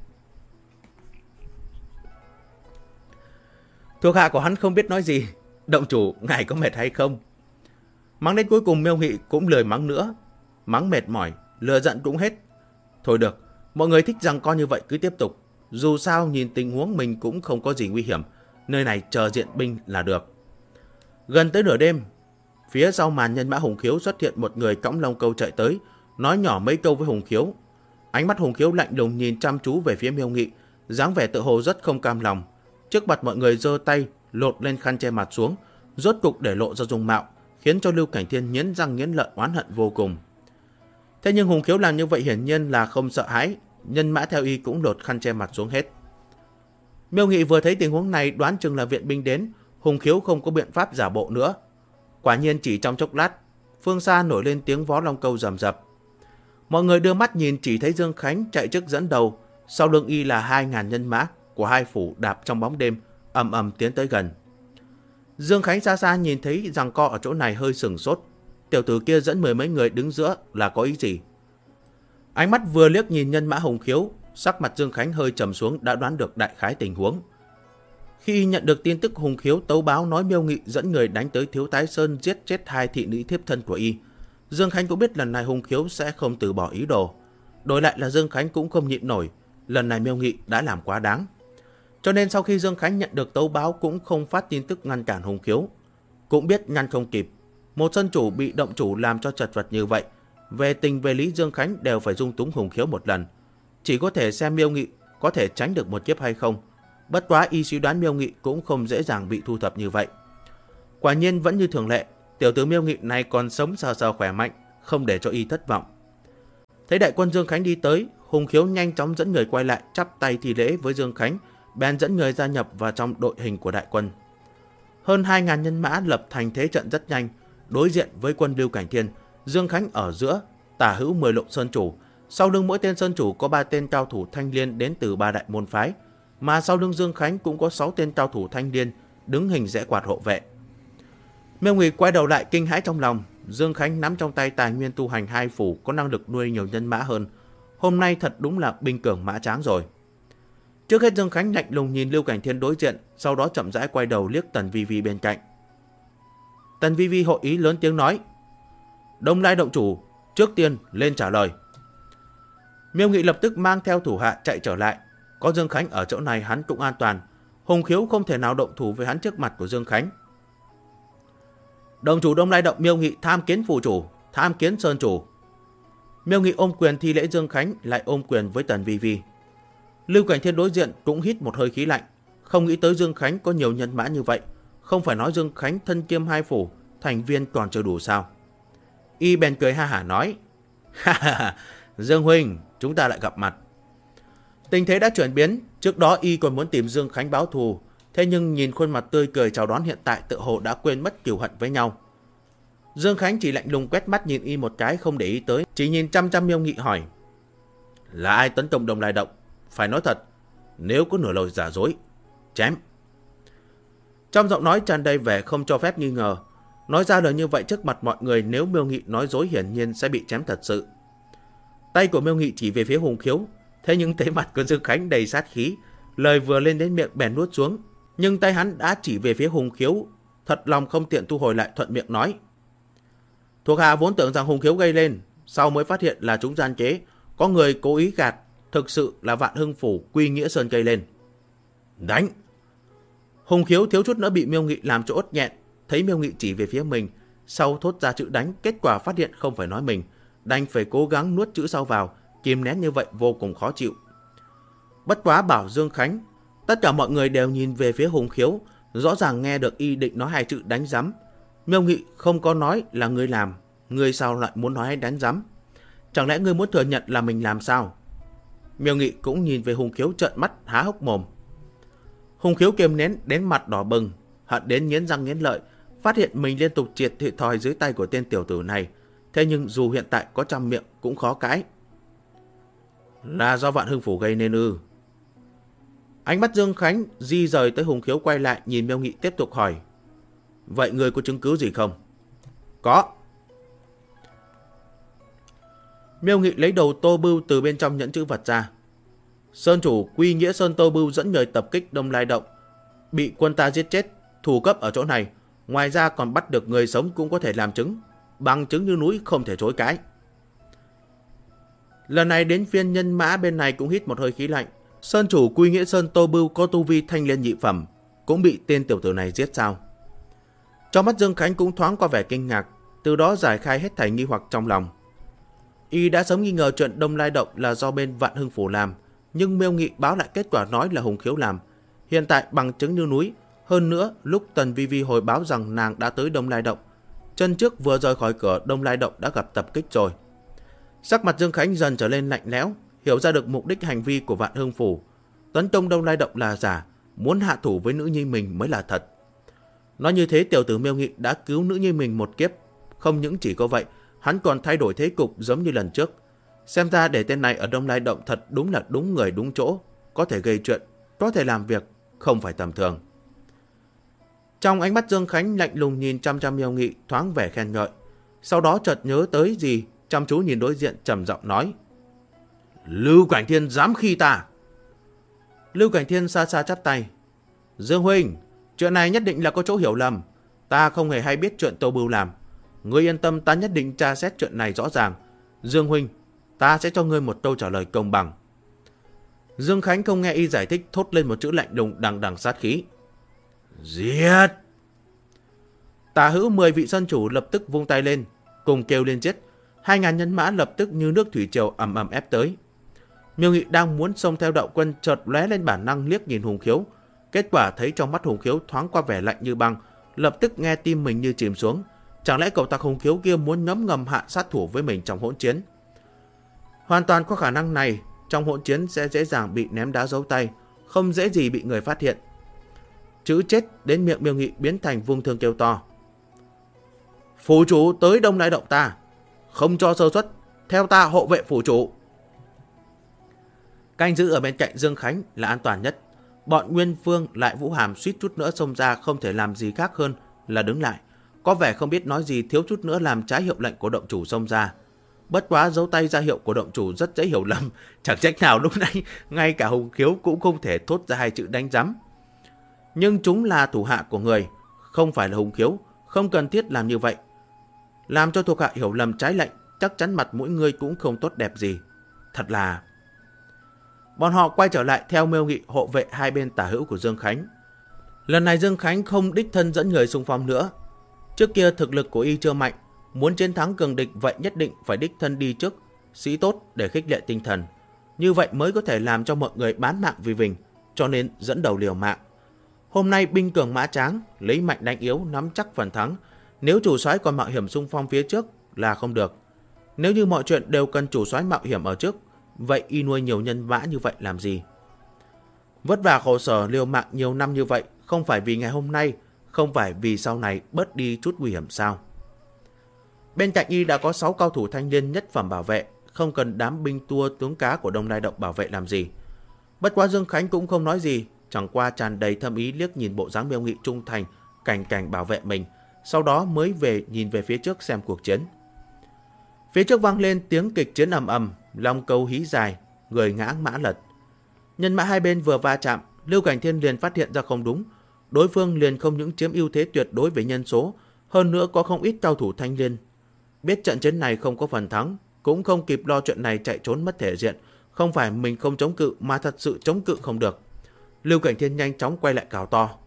Thuộc hạ của hắn không biết nói gì. Động chủ, ngài có mệt hay không? Mắng đến cuối cùng Miêu Nghị cũng lười mắng nữa. Mắng mệt mỏi, lừa giận cũng hết. Thôi được, mọi người thích rằng co như vậy cứ tiếp tục. Dù sao nhìn tình huống mình cũng không có gì nguy hiểm. Nơi này chờ diện binh là được. Gần tới nửa đêm, phía sau màn nhân mã Hùng Khiếu xuất hiện một người cõng lông câu chạy tới, nói nhỏ mấy câu với Hùng Khiếu. Ánh mắt Hùng Khiếu lạnh lùng nhìn chăm chú về phía Miêu Nghị, dáng vẻ tự hồ rất không cam lòng. Trước mặt mọi người giơ tay lột lên khăn che mặt xuống, rốt cục để lộ ra dung mạo, khiến cho Lưu Cảnh Thiên nghiến răng nghiến lợi oán hận vô cùng. Thế nhưng Hùng Khiếu làm như vậy hiển nhiên là không sợ hãi, nhân mã theo y cũng lột khăn che mặt xuống hết. Miêu Nghị vừa thấy tình huống này đoán chừng là viện binh đến, Hùng Khiếu không có biện pháp giả bộ nữa. Quả nhiên chỉ trong chốc lát, phương xa nổi lên tiếng vó long câu rầm rập. Mọi người đưa mắt nhìn chỉ thấy Dương Khánh chạy trước dẫn đầu, sau lưng y là 2.000 nhân mã của hai phủ đạp trong bóng đêm, ầm ầm tiến tới gần. Dương Khánh xa xa nhìn thấy giằng co ở chỗ này hơi sửng sốt. Tiểu tử kia dẫn mười mấy người đứng giữa là có ý gì? Ánh mắt vừa liếc nhìn nhân mã Hùng Khiếu, sắc mặt Dương Khánh hơi trầm xuống, đã đoán được đại khái tình huống. Khi nhận được tin tức Hùng Khiếu tấu báo nói Miêu Nghị dẫn người đánh tới Thiếu Tái Sơn giết chết 2 thị nữ thiếp thân của y, Dương Khánh cũng biết lần này Hùng Khiếu sẽ không từ bỏ ý đồ. Đổi lại là Dương Khánh cũng không nhịn nổi, lần này Miêu Nghị đã làm quá đáng. Cho nên sau khi Dương Khánh nhận được tấu báo cũng không phát tin tức ngăn cản Hùng Khiếu. Cũng biết ngăn không kịp, một sân chủ bị động chủ làm cho chật vật như vậy, về tình về lý Dương Khánh đều phải dung túng Hùng Khiếu một lần. Chỉ có thể xem Miêu Nghị có thể tránh được một kiếp hay không. Bất quá y suy đoán Miêu Nghị cũng không dễ dàng bị thu thập như vậy. Quả nhiên vẫn như thường lệ, tiểu tử Miêu Nghị này còn sống sờ sờ khỏe mạnh, không để cho y thất vọng. Thấy đại quân Dương Khánh đi tới, Hùng Khiếu nhanh chóng dẫn người quay lại chắp tay thi lễ với Dương Khánh, bèn dẫn người gia nhập vào trong đội hình của đại quân. Hơn 2.000 nhân mã lập thành thế trận rất nhanh, đối diện với quân Lưu Cảnh Thiên. Dương Khánh ở giữa, tả hữu 10 lộ sơn chủ, sau lưng mỗi tên sơn chủ có 3 tên cao thủ thanh liên đến từ 3 đại môn phái, mà sau lưng Dương Khánh cũng có 6 tên cao thủ thanh liên đứng hình rẽ quạt hộ vệ. Miêu Nghị quay đầu lại kinh hãi trong lòng. Dương Khánh nắm trong tay tài nguyên tu hành 2 phủ có năng lực nuôi nhiều nhân mã hơn. Hôm nay thật đúng là binh cường mã tráng rồi. Trước hết Dương Khánh lạnh lùng nhìn Lưu Cảnh Thiên đối diện, sau đó chậm rãi quay đầu liếc Tần Vi Vi bên cạnh. Tần Vi Vi hội ý lớn tiếng nói: Đông Lai động chủ, trước tiên lên trả lời. Miêu Nghị lập tức mang theo thủ hạ chạy trở lại. Có Dương Khánh ở chỗ này hắn cũng an toàn. Hùng Khiếu không thể nào động thủ với hắn trước mặt của Dương Khánh. Động chủ Đông Lai động Miêu Nghị tham kiến phủ chủ, tham kiến sơn chủ. Miêu Nghị ôm quyền thi lễ Dương Khánh, lại ôm quyền với Tần Vi Vi. Lưu Cảnh Thiên đối diện cũng hít một hơi khí lạnh, không nghĩ tới Dương Khánh có nhiều nhân mã như vậy. Không phải nói Dương Khánh thân kiêm 2 phủ, thành viên còn chưa đủ sao? Y bèn cười ha hả nói: Ha ha ha, Dương huynh, chúng ta lại gặp mặt. Tình thế đã chuyển biến, trước đó y còn muốn tìm Dương Khánh báo thù, thế nhưng nhìn khuôn mặt tươi cười chào đón hiện tại tự hồ đã quên mất cừu hận với nhau. Dương Khánh chỉ lạnh lùng quét mắt nhìn y một cái không để ý tới, chỉ nhìn chăm chăm Miêu Nghị hỏi: Là ai tấn công Đông Lai động? Phải nói thật, nếu có nửa lời giả dối, chém. Trong giọng nói tràn đầy vẻ không cho phép nghi ngờ. Nói ra lời như vậy trước mặt mọi người, nếu Miêu Nghị nói dối hiển nhiên sẽ bị chém thật sự. Tay của Miêu Nghị chỉ về phía Hùng Khiếu, thế nhưng thấy mặt của Dương Khánh đầy sát khí, lời vừa lên đến miệng bèn nuốt xuống. Nhưng tay hắn đã chỉ về phía Hùng Khiếu, thật lòng không tiện thu hồi lại, thuận miệng nói: Thuộc hạ vốn tưởng rằng Hùng Khiếu gây lên, sau mới phát hiện là chúng gian chế, có người cố ý gạt, thực sự là Vạn Hưng phủ Quy Nghĩa Sơn gây lên. Đánh! Hùng Khiếu thiếu chút nữa bị Miêu Nghị làm cho ốt nghẹn, thấy Miêu Nghị chỉ về phía mình, sau thốt ra chữ đánh, kết quả phát hiện không phải nói mình, đành phải cố gắng nuốt chữ sau vào, kìm nén như vậy vô cùng khó chịu. Bất quá bảo Dương Khánh, tất cả mọi người đều nhìn về phía Hùng Khiếu, rõ ràng nghe được y định nói hai chữ đánh rắm. Miêu Nghị không có nói là ngươi làm, ngươi sao lại muốn nói đánh rắm? Chẳng lẽ ngươi muốn thừa nhận là mình làm sao? Miêu Nghị cũng nhìn về Hùng Khiếu trợn mắt há hốc mồm. Hùng Khiếu kiềm nén đến mặt đỏ bừng, hận đến nghiến răng nghiến lợi, phát hiện mình liên tục triệt thiệt thòi dưới tay của tên tiểu tử này. Thế nhưng dù hiện tại có trăm miệng cũng khó cãi. Là do Vạn Hưng Phủ gây nên ư? Ánh mắt Dương Khánh di rời tới Hùng Khiếu, quay lại nhìn Miêu Nghị tiếp tục hỏi. Vậy người có chứng cứ gì không? Có. Miêu Nghị lấy đầu Tô Bưu từ bên trong nhẫn chữ vật ra. Sơn chủ Quy Nghĩa Sơn Tô Bưu dẫn người tập kích Đông Lai Động, bị quân ta giết chết, thủ cấp ở chỗ này. Ngoài ra còn bắt được người sống cũng có thể làm chứng, bằng chứng như núi không thể chối cãi. Lần này đến phiên nhân mã bên này cũng hít một hơi khí lạnh. Sơn chủ Quy Nghĩa Sơn Tô Bưu có tu vi thanh liên nhị phẩm, cũng bị tên tiểu tử này giết sao? Trong mắt Dương Khánh cũng thoáng qua vẻ kinh ngạc, từ đó giải khai hết thảy nghi hoặc trong lòng. Y đã sớm nghi ngờ chuyện Đông Lai Động là do bên Vạn Hưng Phủ làm, nhưng Miêu Nghị báo lại kết quả nói là Hùng Khiếu làm. Hiện tại bằng chứng như núi. Hơn nữa, lúc Tần Vi Vi hồi báo rằng nàng đã tới Đông Lai Động, chân trước vừa rời khỏi cửa Đông Lai Động đã gặp tập kích rồi. Sắc mặt Dương Khánh dần trở lên lạnh lẽo, hiểu ra được mục đích hành vi của Vạn Hưng Phủ. Tấn công Đông Lai Động là giả, muốn hạ thủ với nữ nhi mình mới là thật. Nói như thế, tiểu tử Miêu Nghị đã cứu nữ nhi mình một kiếp. Không những chỉ có vậy, hắn còn thay đổi thế cục giống như lần trước. Xem ra để tên này ở Đông Lai Động thật đúng là đúng người đúng chỗ, có thể gây chuyện, có thể làm việc, không phải tầm thường. Trong ánh mắt Dương Khánh lạnh lùng nhìn chăm chăm Miêu Nghị, thoáng vẻ khen ngợi. Sau đó chợt nhớ tới gì, chăm chú nhìn đối diện trầm giọng nói. Lưu Cảnh Thiên dám khi ta. Lưu Cảnh Thiên xa xa chắp tay. Dương huynh, chuyện này nhất định là có chỗ hiểu lầm. Ta không hề hay biết chuyện Tô Bưu làm. Ngươi yên tâm, ta nhất định tra xét chuyện này rõ ràng. Dương huynh, ta sẽ cho ngươi một câu trả lời công bằng. Dương Khánh không nghe y giải thích, thốt lên một chữ lạnh lùng đằng đằng sát khí. Giết! Tả hữu 10 vị sơn chủ lập tức vung tay lên, cùng kêu lên giết. 2.000 nhân mã lập tức như nước thủy triều ầm ầm ép tới. Miêu Nghị đang muốn xông theo đạo quân, chợt lóe lên bản năng liếc nhìn Hùng Khiếu. Kết quả thấy trong mắt Hùng Khiếu thoáng qua vẻ lạnh như băng, lập tức nghe tim mình như chìm xuống. Chẳng lẽ cậu ta Hùng Khiếu kia muốn ngấm ngầm hạ sát thủ với mình trong hỗn chiến? Hoàn toàn có khả năng này, trong hỗn chiến sẽ dễ dàng bị ném đá giấu tay, không dễ gì bị người phát hiện. Chữ chết đến miệng Miêu Nghị biến thành vung thương kêu to. Phủ chủ tới Đông Lai Động ta, không cho sơ suất, theo ta hộ vệ phủ chủ. Canh giữ ở bên cạnh Dương Khánh là an toàn nhất. Bọn Nguyên Phương lại Vũ Hàm suýt chút nữa xông ra, không thể làm gì khác hơn là đứng lại. Có vẻ không biết nói gì, thiếu chút nữa làm trái hiệu lệnh của động chủ xông ra. Bất quá dấu tay ra hiệu của động chủ rất dễ hiểu lầm. Chẳng trách nào lúc nãy ngay cả Hùng Khiếu cũng không thể thốt ra hai chữ đánh rắm. Nhưng chúng là thủ hạ của người, không phải là Hùng Khiếu, không cần thiết làm như vậy. Làm cho thuộc hạ hiểu lầm trái lệnh, chắc chắn mặt mũi người cũng không tốt đẹp gì. Thật là... Bọn họ quay trở lại theo Miêu Nghị hộ vệ hai bên tả hữu của Dương Khánh. Lần này Dương Khánh không đích thân dẫn người xung phong nữa. Trước kia thực lực của y chưa mạnh, muốn chiến thắng cường địch vậy nhất định phải đích thân đi trước, sĩ tốt để khích lệ tinh thần. Như vậy mới có thể làm cho mọi người bán mạng vì mình, cho nên dẫn đầu liều mạng. Hôm nay binh cường mã tráng, lấy mạnh đánh yếu, nắm chắc phần thắng. Nếu chủ soái còn mạo hiểm xung phong phía trước là không được. Nếu như mọi chuyện đều cần chủ soái mạo hiểm ở trước, vậy y nuôi nhiều nhân mã như vậy làm gì? Vất vả khổ sở liều mạng nhiều năm như vậy, không phải vì ngày hôm nay, không phải vì sau này bớt đi chút nguy hiểm sao? Bên cạnh y đã có 6 cao thủ thanh niên nhất phẩm bảo vệ, không cần đám binh tua tướng cá của Đông Lai Động bảo vệ làm gì. Bất quá Dương Khánh cũng không nói gì, chẳng qua tràn đầy thâm ý liếc nhìn bộ dáng Miêu Nghị trung thành, cảnh cảnh bảo vệ mình, sau đó mới nhìn về phía trước xem cuộc chiến. Phía trước vang lên tiếng kịch chiến ầm ầm, long câu hí dài, người ngã mã lật. Nhân mã hai bên vừa va chạm, Lưu Cảnh Thiên liền phát hiện ra không đúng, đối phương liền không những chiếm ưu thế tuyệt đối về nhân số, hơn nữa có không ít cao thủ thanh liên. Biết trận chiến này không có phần thắng, cũng không kịp lo chuyện này chạy trốn mất thể diện, không phải mình không chống cự mà thật sự chống cự không được. Lưu Cảnh Thiên nhanh chóng quay lại cào to.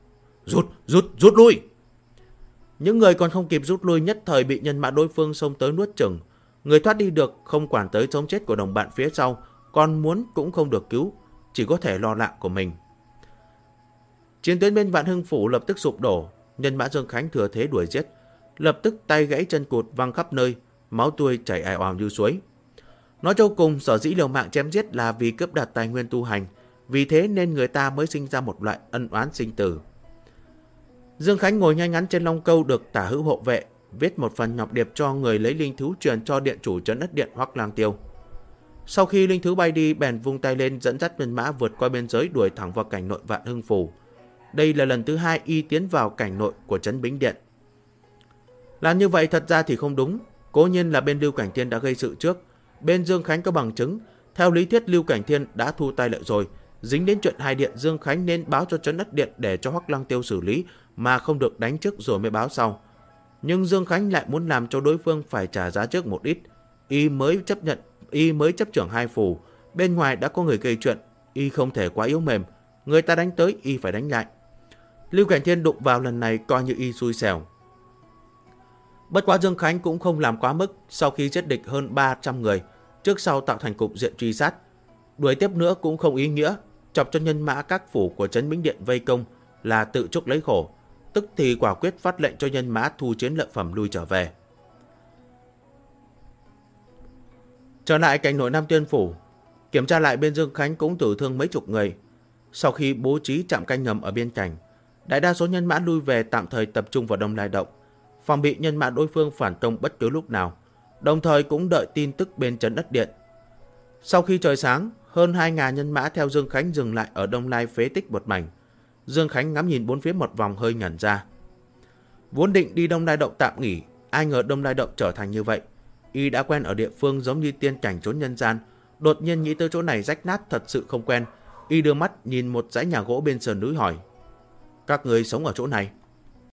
Rút lui! Những người còn không kịp rút lui nhất thời bị nhân mã đối phương xông tới nuốt chửng. Người thoát đi được không quản tới sống chết của đồng bạn phía sau, còn muốn cũng không được cứu, chỉ có thể lo lạ của mình. Chiến tuyến bên Vạn Hưng Phủ lập tức sụp đổ, nhân mã Dương Khánh thừa thế đuổi giết, lập tức tay gãy chân cụt văng khắp nơi, máu tươi chảy ào ào như suối. Nói cho cùng, sở dĩ liều mạng chém giết là vì cướp đoạt tài nguyên tu hành, vì thế nên người ta mới sinh ra một loại ân oán sinh tử. Dương Khánh ngồi ngay ngắn trên long câu được Tả Hữu hộ vệ, viết một phần ngọc điệp cho người lấy linh thú truyền cho điện chủ trấn Đất Điện Hoắc Lang Tiêu. Sau khi linh thú bay đi, bèn vung tay lên dẫn dắt nhân mã vượt qua biên giới đuổi thẳng vào cảnh nội Vạn Hưng Phủ. Đây là lần thứ 2 y tiến vào cảnh nội của trấn Bính Điện. Làm như vậy thật ra thì không đúng, cố nhiên là bên Lưu Cảnh Thiên đã gây sự trước, bên Dương Khánh có bằng chứng. Theo lý thuyết Lưu Cảnh Thiên đã thu tay lại rồi, dính đến chuyện hai điện, Dương Khánh nên báo cho trấn Đất Điện để cho Hoắc Lang Tiêu xử lý, mà không được đánh trước rồi mới báo sau. Nhưng Dương Khánh lại muốn làm cho đối phương phải trả giá trước một ít, y mới chấp trưởng hai phủ, bên ngoài đã có người gây chuyện, y không thể quá yếu mềm, người ta đánh tới y phải đánh lại. Lưu Cảnh Thiên đụng vào lần này coi như y xui xẻo. Bất quá Dương Khánh cũng không làm quá mức, sau khi giết địch hơn 300 người, trước sau tạo thành cục diện truy sát. Đuổi tiếp nữa cũng không ý nghĩa, chọc cho nhân mã các phủ của trấn Bính Điện vây công là tự chuốc lấy khổ, tức thì quả quyết phát lệnh cho nhân mã thu chiến lợi phẩm lui trở về. Trở lại cảnh nội Nam Tiên Phủ, kiểm tra lại bên Dương Khánh cũng tử thương mấy chục người. Sau khi bố trí trạm canh ngầm ở biên cảnh, đại đa số nhân mã lui về tạm thời tập trung vào Đông Lai Động, phòng bị nhân mã đối phương phản công bất cứ lúc nào, đồng thời cũng đợi tin tức bên trấn Đất Điện. Sau khi trời sáng, hơn 2.000 nhân mã theo Dương Khánh dừng lại ở Đông Lai phế tích một mảnh. Dương Khánh ngắm nhìn bốn phía một vòng hơi ngẩn ra. Vốn định đi Đông Lai Động tạm nghỉ, ai ngờ Đông Lai Động trở thành như vậy. Y đã quen ở địa phương giống như tiên cảnh trốn nhân gian, đột nhiên nghĩ tới chỗ này rách nát thật sự không quen. Y đưa mắt nhìn một dãy nhà gỗ bên sườn núi hỏi: các người sống ở chỗ này?